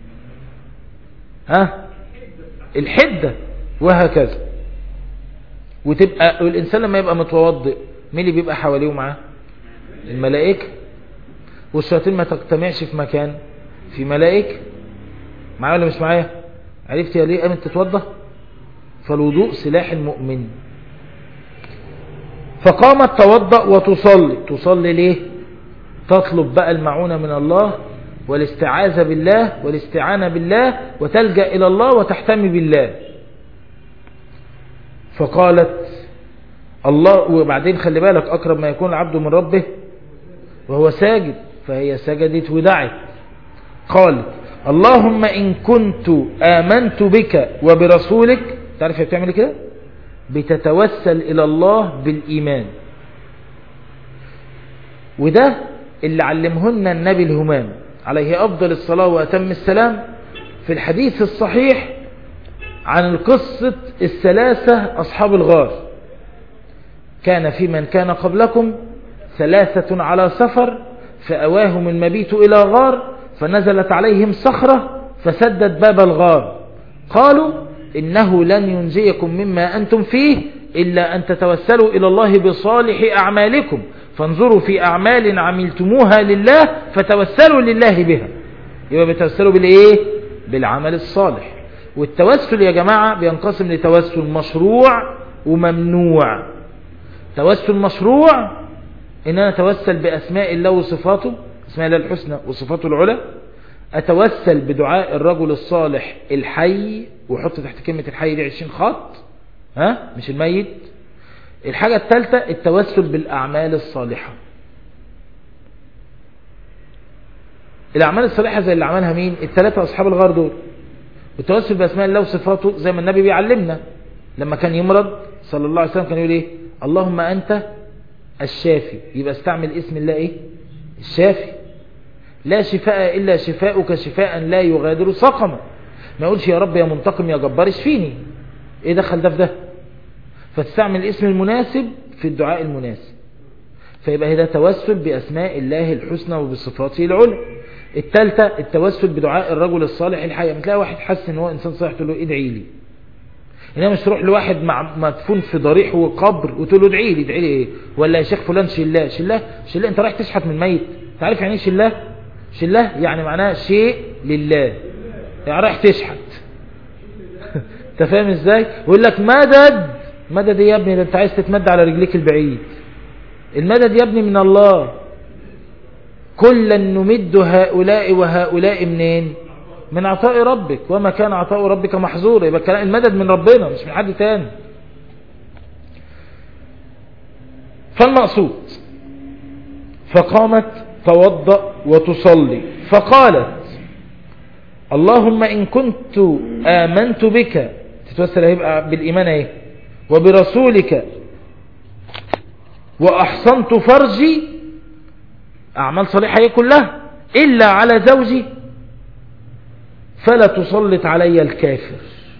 الحدة، وهكذا. وتبقى الإنسان لما يبقى متوضئ مين اللي بيبقى حواليه معاه؟ الملائكة. والشياطين ما تجتمعش في مكان في ملائكة. معايا ولا مش معايا؟ عرفت يا ليه قامت تتوضى؟ فالوضوء سلاح المؤمن. فقامت توضأ وتصلي. تصلي ليه؟ تطلب بقى المعونة من الله والاستعاذة بالله والاستعانة بالله، وتلجأ إلى الله وتحتمي بالله. فقالت الله، وبعدين خلي بالك أقرب ما يكون العبد من ربه وهو ساجد، فهي سجدت ودعت. قالت اللهم إن كنت آمنت بك وبرسولك. تعرف هي بتعمل كده؟ بتتوسل إلى الله بالإيمان. وده اللي علمهن النبي الهمام عليه أفضل الصلاة وأتم السلام في الحديث الصحيح عن القصة الثلاثة أصحاب الغار. كان في من كان قبلكم 3 على سفر فأواهم المبيت إلى غار فنزلت عليهم صخرة فسدت باب الغار. قالوا إنه لن ينجيكم مما أنتم فيه إلا أن تتوسلوا إلى الله بصالح أعمالكم، فانظروا في أعمال عملتموها لله فتوسلوا لله بها. يبقى بتوسلوا بالإيه؟ بالعمل الصالح. والتوسل يا جماعة بينقسم لتوسل مشروع وممنوع. توسل مشروع إن أنا أتوسل بأسماء الله وصفاته، أسماء الله الحسنى وصفاته العلى. أتوسل بدعاء الرجل الصالح الحي، وحط تحت كلمة الحي دي 20 خط، مش الميت. الحاجة الثالثة التوسل بالأعمال الصالحة. الأعمال الصالحة زي اللي عملها مين؟ 3 أصحاب الغار دول. والتوسل بأسماء الله وصفاته زي ما النبي بيعلمنا لما كان يمرض صلى الله عليه وسلم كان يقول ايه؟ اللهم أنت الشافي. يبقى استعمل اسم الله ايه؟ الشافي. لا شفاء إلا شفاؤك شفاء لا يغادر سقما. ما يقولش يا رب يا منتقم يا جبار اشفيني. ايه دخل ده في ده؟ فتستعمل الاسم المناسب في الدعاء المناسب. فيبقى هذا توسل بأسماء الله الحسنى وبصفاته العلى. الثالثة التوسل بدعاء الرجل الصالح الحي. لما تلاقي واحد حس ان هو انسان صالح تقول له ادعي لي. انما مش تروح لواحد مدفون في ضريح وقبر وتقول له ادعي لي. ادعي لي ايه؟ ولا يا شيخ فلان شلاه. شلاه انت رايح تشحت من ميت. تعرف يعني ايه شلاه؟ شلاه يعني معناها شيء لله، يعني رايح تشحت. انت فاهم ازاي؟ ويقول لك مدد يا ابني، ده انت عايز تتمد على رجليك البعيد. المدد يا ابني من الله. كلا نمد هؤلاء وهؤلاء منين؟ من عطاء ربك، وما كان عطاء ربك محظورا. يبقى المدد من ربنا مش من حد تاني. فالمقصود فقامت توضأ وتصلي فقالت اللهم إن كنت آمنت بك، تتوسل هيبقى بالإيمان ايه؟ وبرسولك وأحصنت فرجي، أعمال صالحة هي كلها، إلا على زوجي فلا تسلط علي الكافر.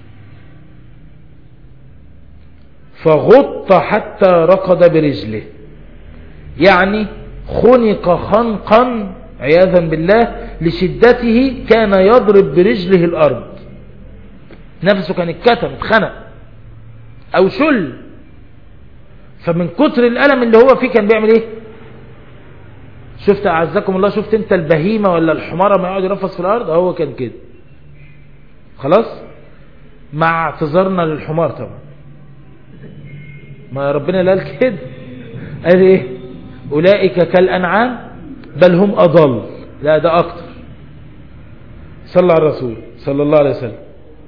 فغط حتى ركض برجله، يعني خنق خنقا عياذا بالله لشدته كان يضرب برجله الأرض، نفسه كان اتكتم اتخنق أو شل، فمن كتر الألم اللي هو فيه كان بيعمل ايه؟ شفت أعزكم الله، شفت انت البهيمة ولا الحمارة ما يقعد يرفص في الأرض؟ هو كان كده خلاص، مع اعتذارنا للحمار طبعا، ما ربنا اللي قال كده، قال ايه؟ أولئك كالأنعام بل هم أضل، لا ده أكتر. صلى على الرسول صلى الله عليه وسلم.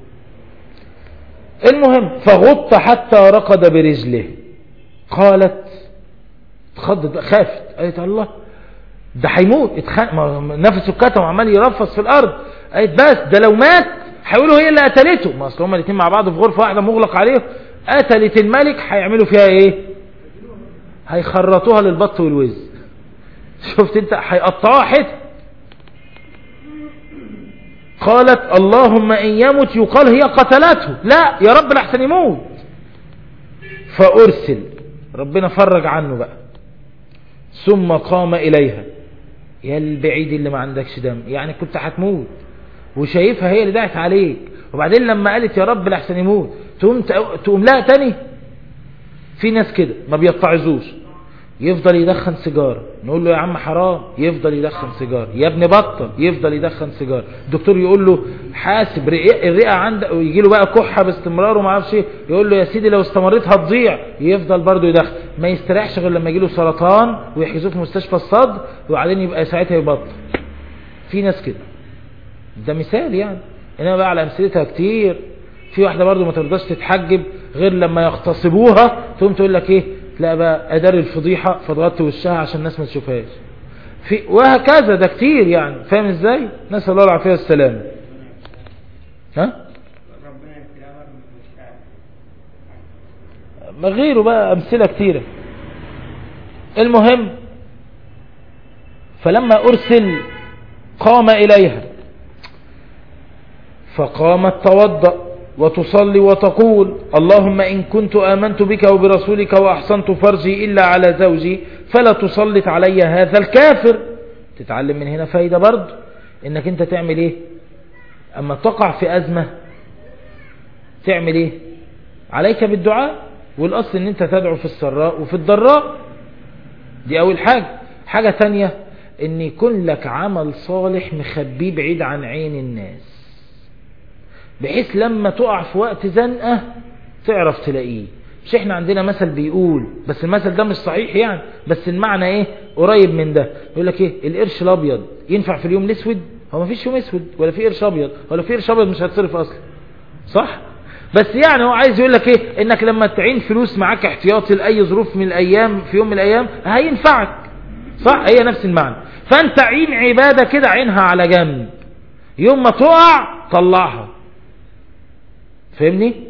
المهم فغط حتى رقد برجله. قالت اتخضت خافت، قالت الله ده هيموت، نفسه اتكتم وعمال يرفص في الأرض. قالت بس ده لو مات هيقولوا هي اللي قتلته، ما اصل هما الاثنين مع بعض في غرفة واحدة مغلق عليهم، قتلت الملك هيعملوا فيها ايه؟ هيخرطوها للبط والوز. شفت انت، هيقطعوها حته. قالت اللهم ان يمت يقال هي قتلته، لا يا رب لحسن يموت. فأرسل، ربنا فرج عنه بقى. ثم قام إليها، يا البعيد اللي ما عندكش دم، يعني كنت هتموت وشايفها هي اللي دعت عليك، وبعدين لما قالت يا رب لحسن يموت تقوم لها تاني. في ناس كده ما بيتعظوش، يفضل يدخن سيجارة، نقول له يا عم حرام، يفضل يدخن سيجارة، يا ابني بطل، يفضل يدخن سيجارة. الدكتور يقول له حاسب الرئة عندك، ويجي له بقى كحة باستمرار وما عارفش ايه، يقول له يا سيدي لو استمريت هتضيع، يفضل برضه يدخن، ما يستريحش غير لما يجي له سرطان ويحجزوه في مستشفى الصدر، وبعدين يبقى ساعتها يبطل. في ناس كده، ده مثال يعني، انما بقى على امثلتها كتير. في واحدة برضه ما ترضاش تتحجب غير لما يغتصبوها، تقوم تقول لك ايه، لا بقى ادار الفضيحة فتغطي وشها عشان الناس ما تشوفهاش، وهكذا. ده كتير يعني، فاهم ازاي؟ نسأل الله العافية والسلام. ها ما غيره بقى امثلة كتيرة. المهم فلما ارسل قام اليها، فقامت توضأ وتصلي وتقول اللهم إن كنت آمنت بك وبرسولك وأحسنت فرجي إلا على زوجي فلا تسلط علي هذا الكافر. تتعلم من هنا فايدة برضو، إنك أنت تعمل إيه أما تقع في أزمة؟ تعمل إيه؟ عليك بالدعاء، والأصل إن أنت تدعو في السراء وفي الضراء، دي أول حاجة. حاجة تانية، إن يكون لك عمل صالح مخبيه بعيد عن عين الناس، بحيث لما تقع في وقت زنقة تعرف تلاقيه. مش احنا عندنا مثل بيقول، بس المثل ده مش صحيح يعني، بس المعنى ايه قريب من ده. يقول لك ايه، القرش الابيض ينفع في اليوم الاسود؟ هو ما فيش يوم اسود ولا في قرش ابيض، ولا في قرش ابيض مش هتصرف اصلا، صح؟ بس يعني هو عايز يقول لك ايه، انك لما تعين فلوس معاك احتياطي لاي ظروف من الايام في يوم من الايام هينفعك، صح؟ هي نفس المعنى. فانت عين عبادة كده، عينها على جنب، يوم ما تقع طلعها. فهمني؟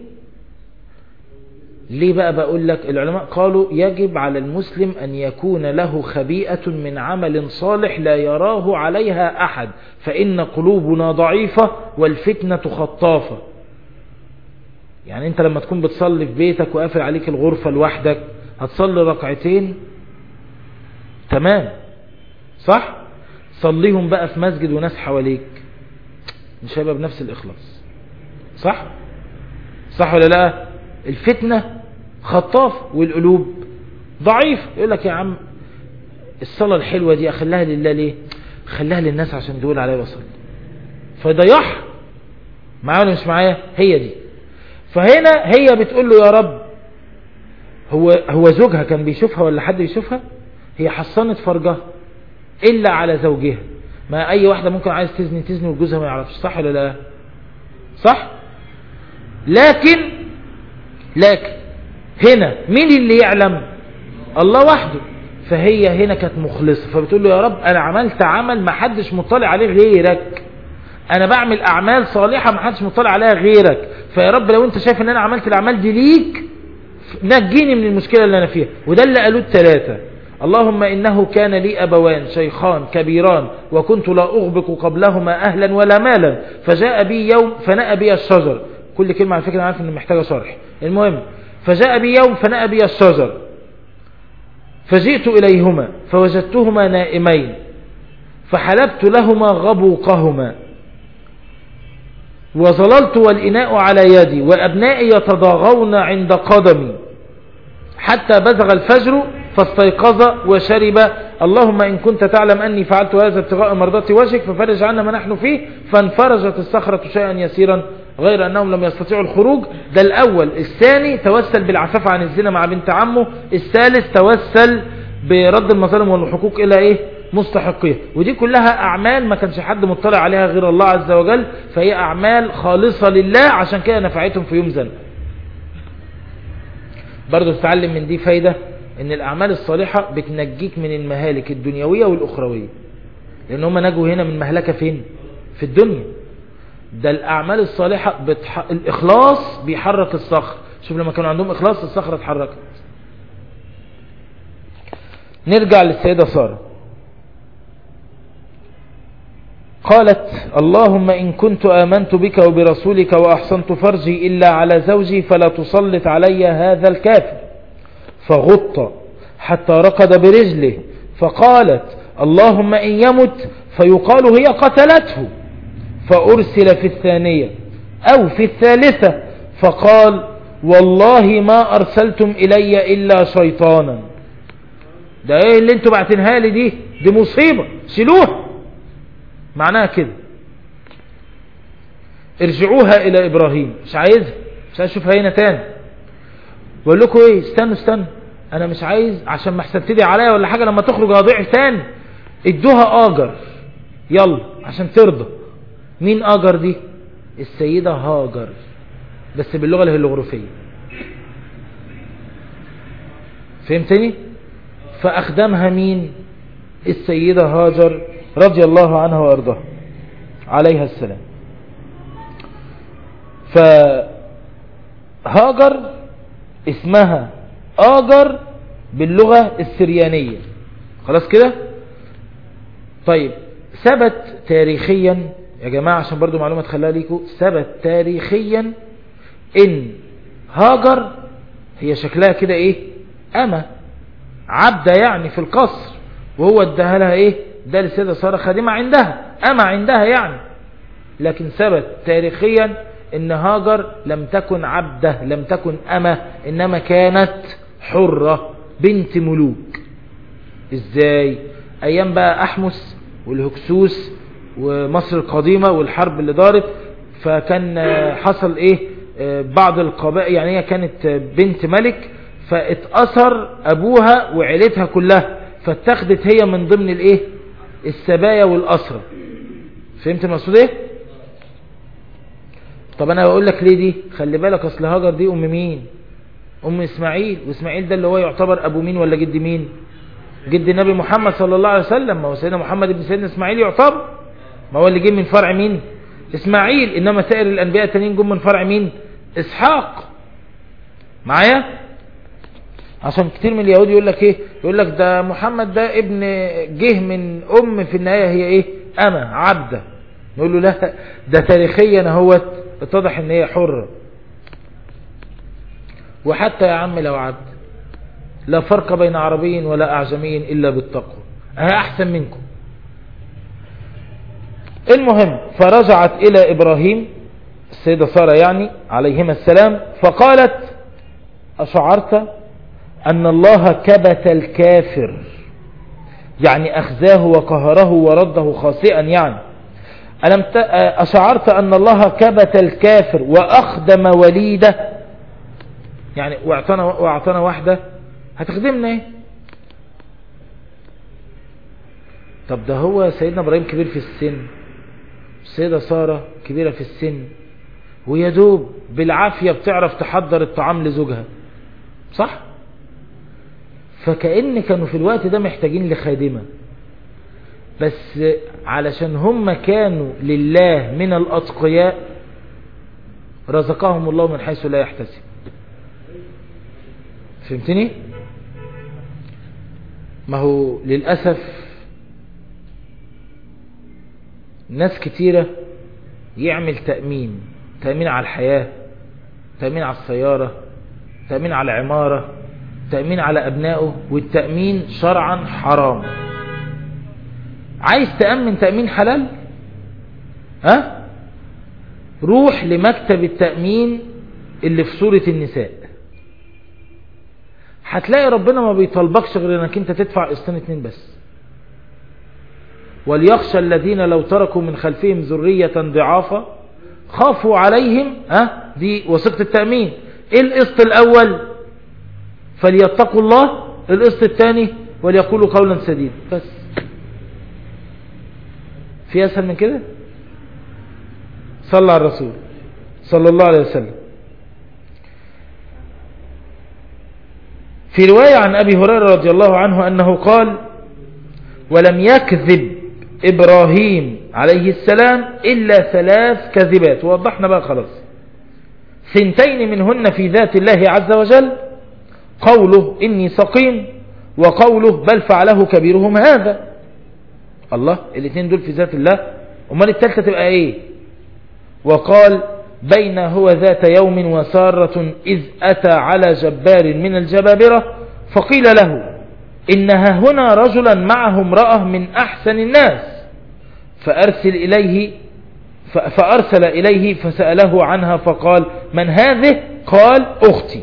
ليه بقى بقول لك؟ العلماء قالوا يجب على المسلم أن يكون له خبيئة من عمل صالح لا يراه عليها أحد، فإن قلوبنا ضعيفة والفتنة خطافة. يعني أنت لما تكون بتصلي في بيتك وقافل عليك الغرفة لوحدك، هتصلي ركعتين تمام، صح؟ صليهم بقى في مسجد وناس حواليك، مش هيبقى بنفس الإخلاص، صح؟ صح ولا لا؟ الفتنة خطاف والقلوب ضعيف. يقول لك يا عم الصلاة الحلوة دي أخليها لله ليه؟ خليها للناس عشان تقول عليها بصلي، فيضيعها. معايا ولا مش معايا؟ هي دي. فهنا هي بتقول له يا رب، هو زوجها كان بيشوفها ولا حد بيشوفها؟ هي حصنت فرجها إلا على زوجها. ما أي واحدة ممكن عايز تزني وجوزها ما يعرفش، صح ولا لا؟ صح؟ لكن هنا مين اللي يعلم؟ الله وحده. فهي هنا كانت مخلصة، فبتقول له يا رب أنا عملت عمل ما حدش مطلع عليه غيرك، أنا بعمل أعمال صالحة ما حدش مطلع عليها غيرك، فيا رب لو أنت شايف أن أنا عملت الأعمال دي ليك نجيني من المشكلة اللي أنا فيها. وده اللي قالوه الثلاثة. اللهم إنه كان لي أبوان شيخان كبيران وكنت لا أغبق قبلهما أهلا ولا مالا، فجاء بي يوم فنأى بي الشجر. كل كلمة على فكرة أنا عارف أن محتاجة شرح. المهم فجاء بي يوم فنأى بي الشجر، فجئت إليهما فوجدتهما نائمين، فحلبت لهما غبوقهما وظللت والإناء على يدي وأبنائي يتضاغون عند قدمي حتى بزغ الفجر فاستيقظ وشرب. اللهم إن كنت تعلم أني فعلت هذا ابتغاء مرضات وجهك ففرج عنا ما نحن فيه. فانفرجت الصخرة شيئا يسيرا غير أنهم لم يستطيعوا الخروج. ده الأول. الثاني توسل بالعفاف عن الزنا مع بنت عمه. الثالث توسل برد المظالم والحقوق إلى إيه؟ مستحقيه. ودي كلها أعمال ما كانش حد مطلع عليها غير الله عز وجل، فهي أعمال خالصة لله، عشان كده نفعتهم في يوم زنقة. برضو تتعلم من دي فايدة، ان الأعمال الصالحة بتنجيك من المهالك الدنيوية والأخروية، لأن هم نجوا هنا من مهلكة فين؟ في الدنيا. ده الأعمال الصالحة الإخلاص بيحرك الصخر. شوف لما كانوا عندهم إخلاص الصخرة اتحركت. نرجع للسيدة سارة. قالت: اللهم إن كنت آمنت بك وبرسولك وأحسنت فرجي إلا على زوجي فلا تسلط علي هذا الكافر. فغط حتى ركض برجله فقالت: اللهم إن يمت فيقال هي قتلته. فأرسل في الثانية أو في الثالثة فقال: والله ما أرسلتم إلي إلا شيطانا. ده إيه اللي انتوا بعتنها لي دي مصيبة، شيلوها. معناها كده ارجعوها إلى إبراهيم. مش عايزها، مش عايز اشوفها هنا تاني. بقول لكم ايه، استنوا انا مش عايز عشان ما حسبتدي عليا ولا حاجة لما تخرج هضيع تاني. ادوها آجر يلا عشان ترضى. مين آجر دي؟ السيدة هاجر، بس باللغة الهيروغليفية. فهمتني؟ فأخدمها مين؟ السيدة هاجر رضي الله عنها وارضاها عليها السلام. فهاجر اسمها آجر باللغة السريانية. خلاص كده؟ طيب ثبت تاريخيا يا جماعة، عشان برضو معلومة تخليها ليكم، ثبت تاريخيا ان هاجر هي شكلها كده ايه؟ أما عبدة يعني في القصر، وهو اداها لها ايه؟ ده للسيدة سارة خادمة عندها، أما عندها يعني. لكن ثبت تاريخيا ان هاجر لم تكن عبدة، لم تكن أما، إنما كانت حرة بنت ملوك. ازاي؟ ايام بقى أحمس والهكسوس ومصر القديمة والحرب اللي دارت، فكان حصل ايه؟ بعض القبائل، يعني هي كانت بنت ملك، فاتأثر أبوها وعيلتها كلها، فاتخذت هي من ضمن الايه؟ السبايا والأسرة. فهمت المقصود ايه؟ طب انا بقول لك ليه دي؟ خلي بالك، اصل هاجر دي ام مين؟ ام اسماعيل، واسماعيل ده اللي هو يعتبر ابو مين ولا جد مين؟ جد النبي محمد صلى الله عليه وسلم. ما هو سيدنا محمد ابن سيدنا اسماعيل يعتبر، ما هو اللي جه من فرع مين؟ اسماعيل. انما سائر الانبياء التانيين جم من فرع مين؟ اسحاق. معايا؟ عشان كتير من اليهود يقول لك ايه؟ يقول لك ده محمد ده ابن جه من ام في النهاية هي ايه؟ اما عبدة. نقول له لا، ده تاريخيا هو اتضح ان هي حرة. وحتى يا عم لو عبد، لا فرق بين عربي ولا اعجمي الا بالتقوى، انا احسن منكم. المهم، فرجعت الى ابراهيم السيدة سارة يعني عليهما السلام، فقالت: أشعرت أن الله كبت الكافر، يعني أخزاه وقهره ورده خاسئا، يعني أشعرت أن الله كبت الكافر وأخدم وليده، يعني واعطانا واحدة هتخدمنا ايه؟ طب ده هو سيدنا إبراهيم كبير في السن، السيدة سارة كبيرة في السن، ويدوب بالعافية بتعرف تحضر الطعام لزوجها، صح؟ فكأن كانوا في الوقت ده محتاجين لخادمة، بس علشان هم كانوا لله من الأتقياء رزقهم الله من حيث لا يحتسب. فهمتني؟ ما هو للأسف ناس كتيرة يعمل تأمين على الحياة، تأمين على السيارة، تأمين على عمارة، تأمين على أبنائه، والتأمين شرعا حرام. عايز تأمن تأمين حلال، ها؟ روح لمكتب التأمين اللي في سورة النساء، هتلاقي ربنا ما بيطلبكش غير انك انت تدفع قسطين 2 بس. وليخشى الذين لو تركوا من خلفهم ذرية ضعافا خافوا عليهم، دي وثيقة التأمين. ايه القسط الاول؟ فليتقوا الله. القسط الثاني وليقولوا قولا سديدا. بس في اسهل من كده؟ صلى على الرسول صلى الله عليه وسلم. في رواية عن أبي هريرة رضي الله عنه أنه قال: ولم يكذب إبراهيم عليه السلام إلا 3 كذبات. ووضحنا بقى خلاص. 2 منهن في ذات الله عز وجل، قوله إني سقيم، وقوله بل فعله كبيرهم هذا. الله، 2 دول في ذات الله، امال الثالثة تبقى ايه؟ وقال: بين هو ذات يوم وسارة إذ أتى على جبار من الجبابرة فقيل له: إنها هنا رجلا معه امرأة من أحسن الناس، فأرسل إليه فسأله عنها فقال: من هذه؟ قال: أختي.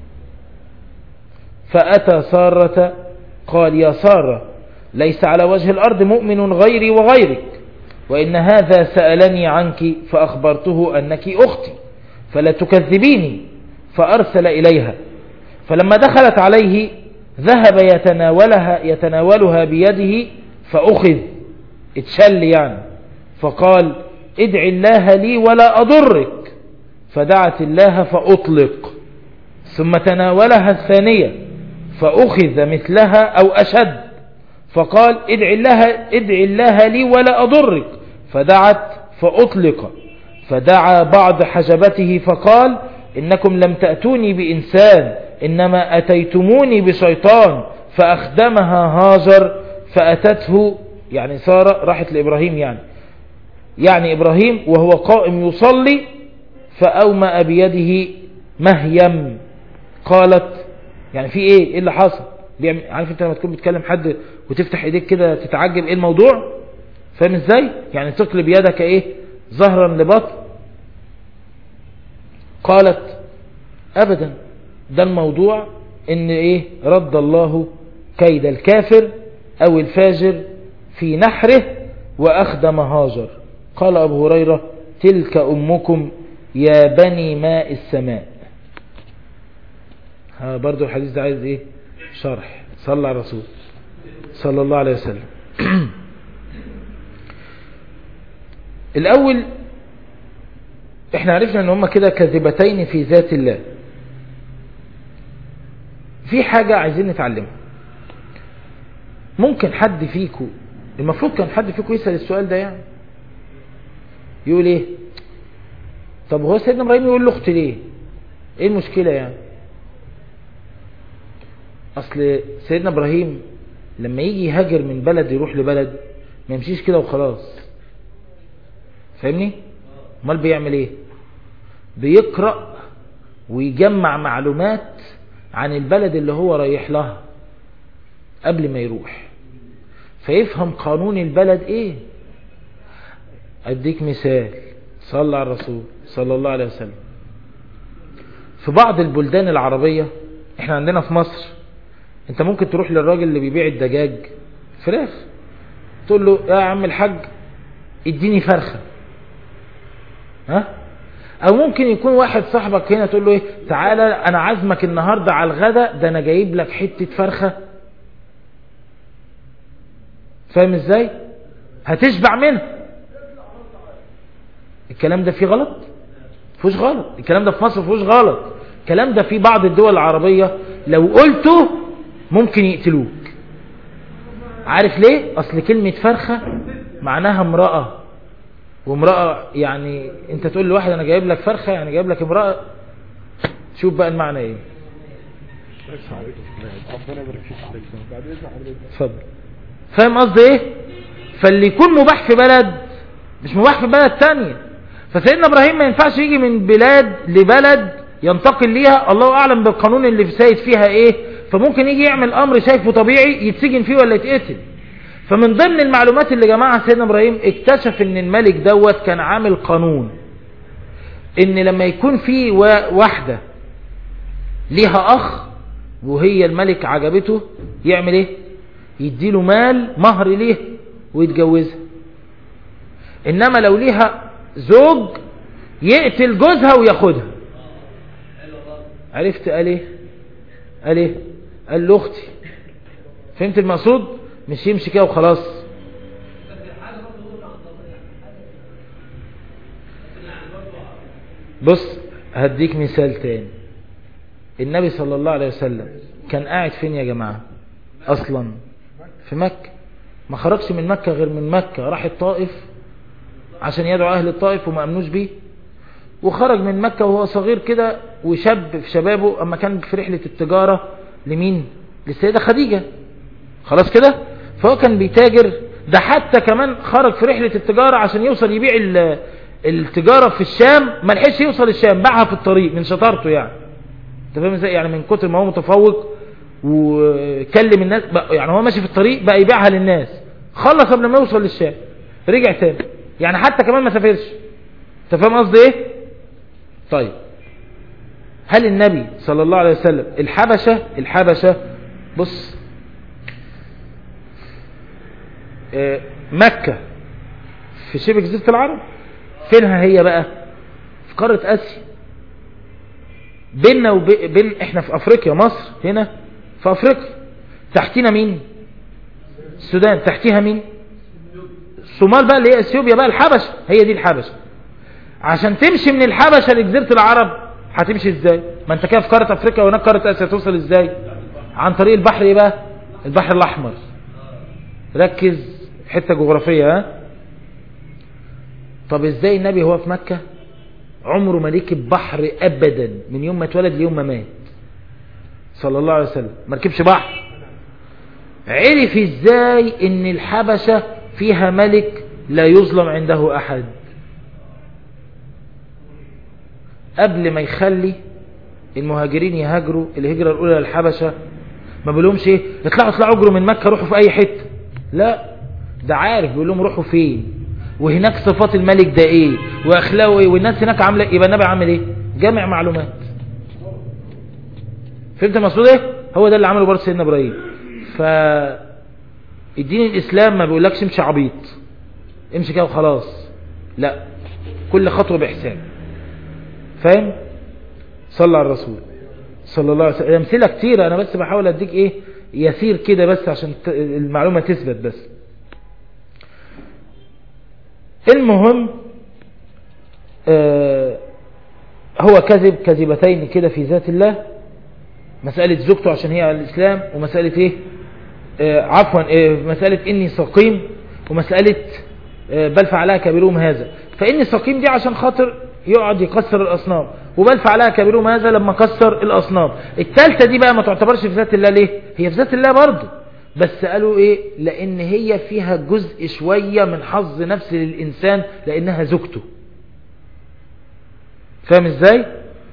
فأتى سارة قال: يا سارة، ليس على وجه الأرض مؤمن غيري وغيرك، وإن هذا سألني عنك فأخبرته أنك أختي فلا تكذبيني. فأرسل إليها، فلما دخلت عليه ذهب يتناولها بيده فأخذ، اتشل يعني، فقال: ادع الله لي ولا أضرك. فدعت الله فأطلق، ثم تناولها الثانية فأخذ مثلها أو أشد، فقال: ادع الله لي ولا أضرك. فدعت فأطلق، فدعا بعض حجبته فقال: إنكم لم تأتوني بإنسان، إنما أتيتموني بشيطان. فأخدمها هاجر فأتته، يعني سارة راحت لإبراهيم، يعني إبراهيم وهو قائم يصلي، فأومأ بيده مهيم. قالت: يعني في ايه اللي حصل؟ عارف انت لما تكون بتكلم حد وتفتح ايديك كده تتعجب ايه الموضوع، فاهم ازاي؟ يعني تقلب يدك ايه ظهرا لبطن. قالت: ابدا، ده الموضوع ان ايه رد الله كيد الكافر او الفاجر في نحره واخدم هاجر. قال ابو هريرة: تلك امكم يا بني ماء السماء. برضو الحديث ده عايز ايه شرح. صلى على الرسول صلى الله عليه وسلم. الاول احنا عرفنا ان هما كده كذبتين في ذات الله. في حاجة عايزين نتعلمها. ممكن حد فيكم، المفروض كان حد فيكم يسأل السؤال ده، يعني يقول ايه؟ طب هو سيدنا ابراهيم يقول له اختي ليه؟ ايه المشكلة يعني؟ اصل سيدنا ابراهيم لما يجي يهاجر من بلد يروح لبلد ما يمشيش كده وخلاص، فاهمني؟ امال بيعمل ايه؟ بيقرأ ويجمع معلومات عن البلد اللي هو رايح لها قبل ما يروح، فيفهم قانون البلد ايه. اديك مثال، صلى على الرسول صلى الله عليه وسلم. في بعض البلدان العربية، احنا عندنا في مصر، انت ممكن تروح للراجل اللي بيبيع الدجاج فراخ تقول له: يا عم الحاج اديني فرخة، او ممكن يكون واحد صاحبك هنا تقول له ايه: تعالى انا عازمك النهاردة على الغداء، ده انا جايب لك حتة فرخة، فاهم ازاي؟ هتشبع منها. الكلام ده فيه غلط؟ فيهوش غلط. الكلام ده في مصر فيهوش غلط. الكلام ده في بعض الدول العربية لو قلته ممكن يقتلوك. عارف ليه؟ اصل كلمة فرخة معناها امرأة، وامرأة يعني انت تقول لواحد انا جايب لك فرخة يعني جايب لك امرأة. شوف بقى المعنى ايه. اتفضل. فاهم قصدي ايه؟ فاللي يكون مباح في بلد مش مباح في بلد تانية. فسيدنا ابراهيم ما ينفعش يجي من بلاد لبلد ينتقل ليها، الله اعلم بالقانون اللي سايد فيها ايه، فممكن يجي يعمل امر شايفه طبيعي يتسجن فيه ولا يتقتل. فمن ضمن المعلومات اللي جمعها سيدنا إبراهيم اكتشف ان الملك دوت كان عامل قانون ان لما يكون في واحدة ليها اخ وهي الملك عجبته يعمل ايه؟ يديله مال مهر ليه ويتجوزها. انما لو ليها زوج يقتل جوزها وياخدها. عرفت قال ايه؟ قال ايه؟ قال له اختي. فهمت المقصود؟ مش يمشي كده وخلاص. بص هديك مثال تاني. النبي صلى الله عليه وسلم كان قاعد فين يا جماعة اصلا؟ في مكة. ما خرجش من مكة غير من مكة، راح الطائف عشان يدعو اهل الطائف وما امنوش بيه، وخرج من مكة وهو صغير كده وشاب في شبابه اما كان في رحلة التجارة لمين؟ للسيدة خديجة. خلاص كده. فهو كان بيتاجر. ده حتى كمان خرج في رحلة التجارة عشان يوصل يبيع التجارة في الشام، ما لحقش يوصل الشام، باعها في الطريق من شطارته. يعني انت فاهم ازاي؟ يعني من كتر ما هو متفوق وكلم الناس يعني هو ماشي في الطريق بقى يبيعها للناس. خلص قبل ما يوصل للشام رجع تاني. يعني حتى كمان ما سافرش. انت فاهم قصدي ايه؟ طيب هل النبي صلى الله عليه وسلم الحبشة بص مكة في شبه جزيرة العرب، فينها هي بقى؟ في قارة آسيا. بيننا وبين احنا في افريقيا، مصر هنا في افريقيا. تحتنا مين؟ السودان. تحتيها مين؟ الصومال بقى اللي هي اثيوبيا بقى، الحبشة. هي دي الحبشة. عشان تمشي من الحبشة لجزيرة العرب هتمشي ازاي؟ ما انت كده في قارة افريقيا وهناك قارة اسيا، توصل ازاي؟ عن طريق البحر ايه بقى؟ البحر الاحمر. ركز حتة جغرافية. ها؟ طب ازاي النبي هو في مكة عمره ما ركب بحر ابدا من يوم ما اتولد ليوم ما مات صلى الله عليه وسلم؟ ما ركبش بحر. عرف ازاي ان الحبشة فيها ملك لا يظلم عنده احد؟ قبل ما يخلي المهاجرين يهاجروا الهجرة الاولى للحبشة ما بيقولهمش ايه اطلعوا اجروا من مكة روحوا في اي حتة. لا، ده عارف بيقول لهم روحوا فين وهناك صفات الملك ده ايه واخلاقه ايه والناس هناك عامله. يبقى النبي عامل ايه؟ جامع معلومات. فهمت المقصود ايه؟ هو ده اللي عمله برضه سيدنا ابراهيم. الدين الاسلام ما بيقولكش امشي عبيط امشي كده وخلاص. لا، كل خطوه بحساب. فاهم؟ صلى على الرسول صلى الله عليه وسلم. امثله كتيره، انا بس بحاول اديك ايه يسير كده بس عشان المعلومه تثبت بس. المهم هو كذب كذبتين كده في ذات الله. مسألة زوجته عشان هي على الإسلام، ومسألة ايه مسألة اني سقيم، ومسألة بل فعلها كبيرهم هذا. فاني سقيم دي عشان خاطر يقعد يكسر الأصنام، وبل فعلها كبيرهم هذا لما كسر الأصنام. الثالثة دي بقى ما تعتبرش في ذات الله. ليه؟ هي في ذات الله برضه، بس قالوا ايه؟ لان هي فيها جزء شوية من حظ نفس للإنسان لانها زوجته. فاهم ازاي؟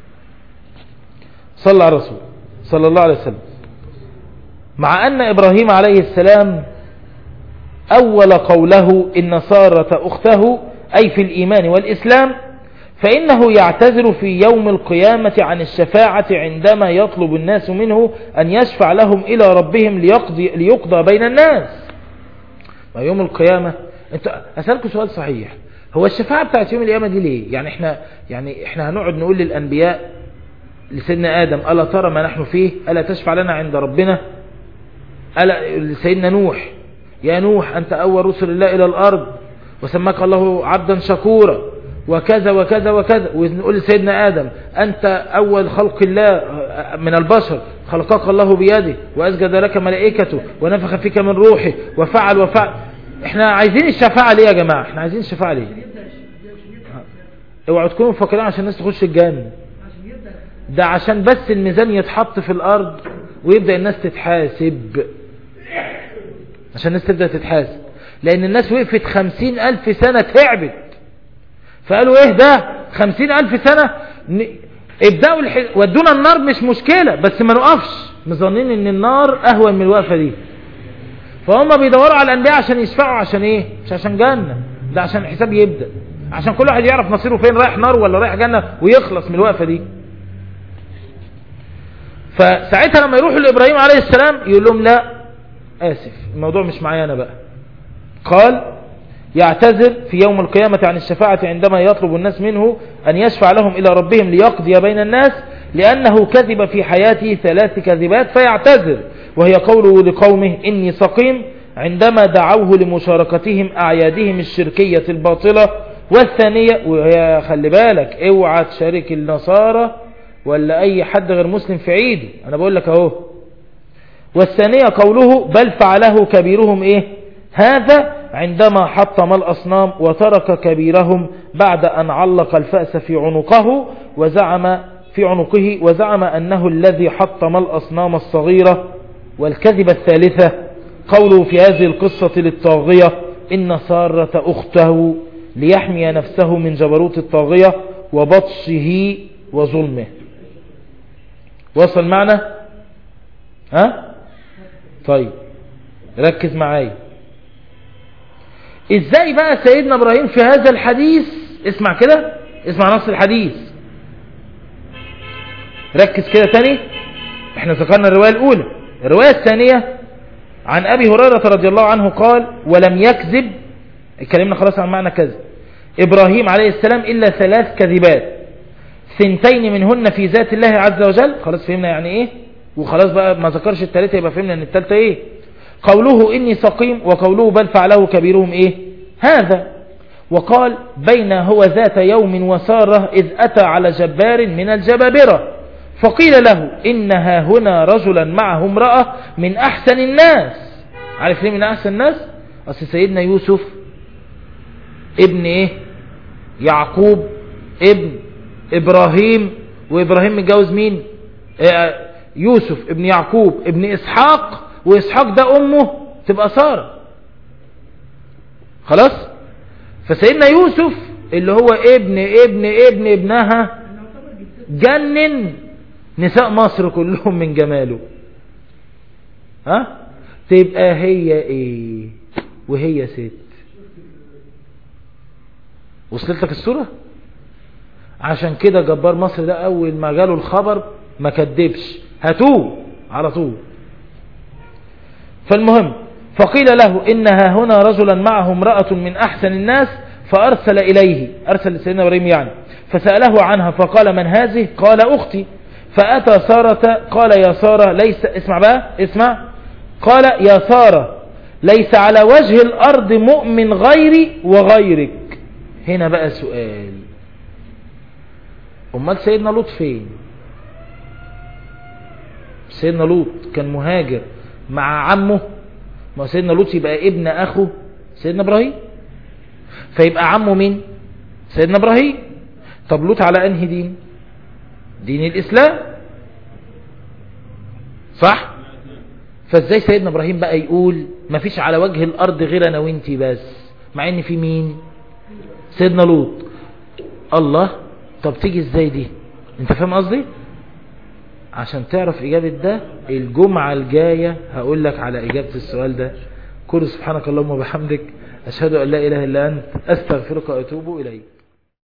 صلى على الرسول صلى الله عليه وسلم. مع ان ابراهيم عليه السلام اول قوله ان سارة اخته اي في الايمان والاسلام، فانه يعتذر في يوم القيامة عن الشفاعة عندما يطلب الناس منه ان يشفع لهم الى ربهم ليقضى بين الناس. يوم القيامة انت اسألكم سؤال صحيح، هو الشفاعة بتاعت يوم القيامة دي ليه؟ يعني احنا هنقعد نقول للانبياء لسيدنا آدم ألا ترى ما نحن فيه؟ ألا تشفع لنا عند ربنا؟ ألا لسيدنا نوح يا نوح أنت أول رسل الله إلى الأرض وسماك الله عبدا شكورا وكذا وكذا وكذا. ونقول لسيدنا آدم أنت أول خلق الله من البشر خلقك الله بيده وأسجد لك ملائكته ونفخ فيك من روحه وفعل. احنا عايزين الشفاعة ليه يا جماعة؟ احنا عايزين الشفاعة ليه؟ اوعوا تكونوا مفكرين عشان الناس تخش الجنة. ده عشان بس الميزان يتحط في الارض ويبدأ الناس تتحاسب. عشان الناس تبدأ تتحاسب، لان الناس وقفت 50,000 سنة تعبت، فقالوا ايه ده 50,000 سنة ابدأوا ودونا النار مش مشكلة، بس ما نقفش مظنين ان النار اهون من الوقفة دي. فهم بيدوروا على الأنبياء عشان يشفعوا. عشان ايه؟ مش عشان جنة، ده عشان الحساب يبدأ، عشان كل واحد يعرف مصيره فين، رايح نار ولا رايح جنة، ويخلص من الوقفة دي. فساعتها لما يروحوا لإبراهيم عليه السلام يقول لهم لا آسف، الموضوع مش معايا أنا بقى. قال يعتذر في يوم القيامة عن الشفاعة عندما يطلب الناس منه أن يشفع لهم إلى ربهم ليقضي بين الناس، لأنه كذب في حياته 3 كذبات، فيعتذر. وهي قوله لقومه إني سقيم عندما دعوه لمشاركتهم أعيادهم الشركية الباطلة. والثانية، وهي خلي بالك اوعى تشارك النصارى ولا أي حد غير مسلم في عيده، أنا بقول لك أهو. والثانية قوله بل فعله كبيرهم إيه هذا عندما حطم الأصنام وترك كبيرهم بعد أن علق الفأس في عنقه وزعم أنه الذي حطم الأصنام الصغيرة. والكذبة الثالثة قوله في هذه القصة للطاغية إن سارة أخته ليحمي نفسه من جبروت الطاغية وبطشه وظلمه. وصل معنا؟ ها؟ طيب ركز معايا. ازاي بقى سيدنا ابراهيم في هذا الحديث، اسمع كده، اسمع نص الحديث، ركز كده تاني. احنا ذكرنا الرواية الاولى. الرواية الثانية عن ابي هريرة رضي الله عنه قال ولم يكذب، اتكلمنا خلاص عن معنى كذب ابراهيم عليه السلام الا 3 كذبات، 2 منهن في ذات الله عز وجل. خلاص فهمنا يعني ايه، وخلاص بقى ما ذكرش الثالثة يبقى فهمنا ان الثالثة ايه. قوله إني سقيم، وقوله بل فعله كبيرهم إيه هذا. وقال بين هو ذات يوم وسارة إذ أتى على جبار من الجبابرة فقيل له إنها هنا رجلا معه امرأة من أحسن الناس. عارف ليه من أحسن الناس؟ أصل سيدنا يوسف ابن إيه يعقوب ابن إبراهيم، وإبراهيم متجوز مين؟ يوسف ابن يعقوب ابن إسحاق، وإسحاق ده أمه تبقى سارة. خلاص. فسيدنا يوسف اللي هو ابنها جنن نساء مصر كلهم من جماله. ها تبقى هي ايه وهي ست. وصلت لك الصورة؟ عشان كده جبار مصر ده اول ما جاله الخبر ما كدبش، هاتوه على طول. فالمهم فقيل له إنها هنا رجلا معه امرأة من أحسن الناس فأرسل إليه، أرسل لسيدنا إبراهيم يعني، فسأله عنها فقال من هذه؟ قال أختي. فأتى سارة قال يا سارة ليس، اسمع بقى اسمع، قال يا سارة ليس على وجه الأرض مؤمن غيري وغيرك. هنا بقى سؤال، أمال سيدنا لوط فين؟ سيدنا لوط كان مهاجر مع عمه، ما سيدنا لوط يبقى ابن أخو سيدنا إبراهيم، فيبقى عمه مين؟ سيدنا إبراهيم. طب لوط على أنهي دين؟ دين الإسلام، صح؟ فازاي سيدنا إبراهيم بقى يقول ما فيش على وجه الأرض غير أنا وانتي بس، مع ان في مين؟ سيدنا لوط. الله، طب تيجي ازاي دي؟ انت فاهم قصدي؟ عشان تعرف إجابة ده الجمعة الجاية هقول لك على إجابة السؤال ده. كل سبحانك اللهم وبحمدك أشهد أن لا إله إلا أنت أستغفرك وأتوب إليك.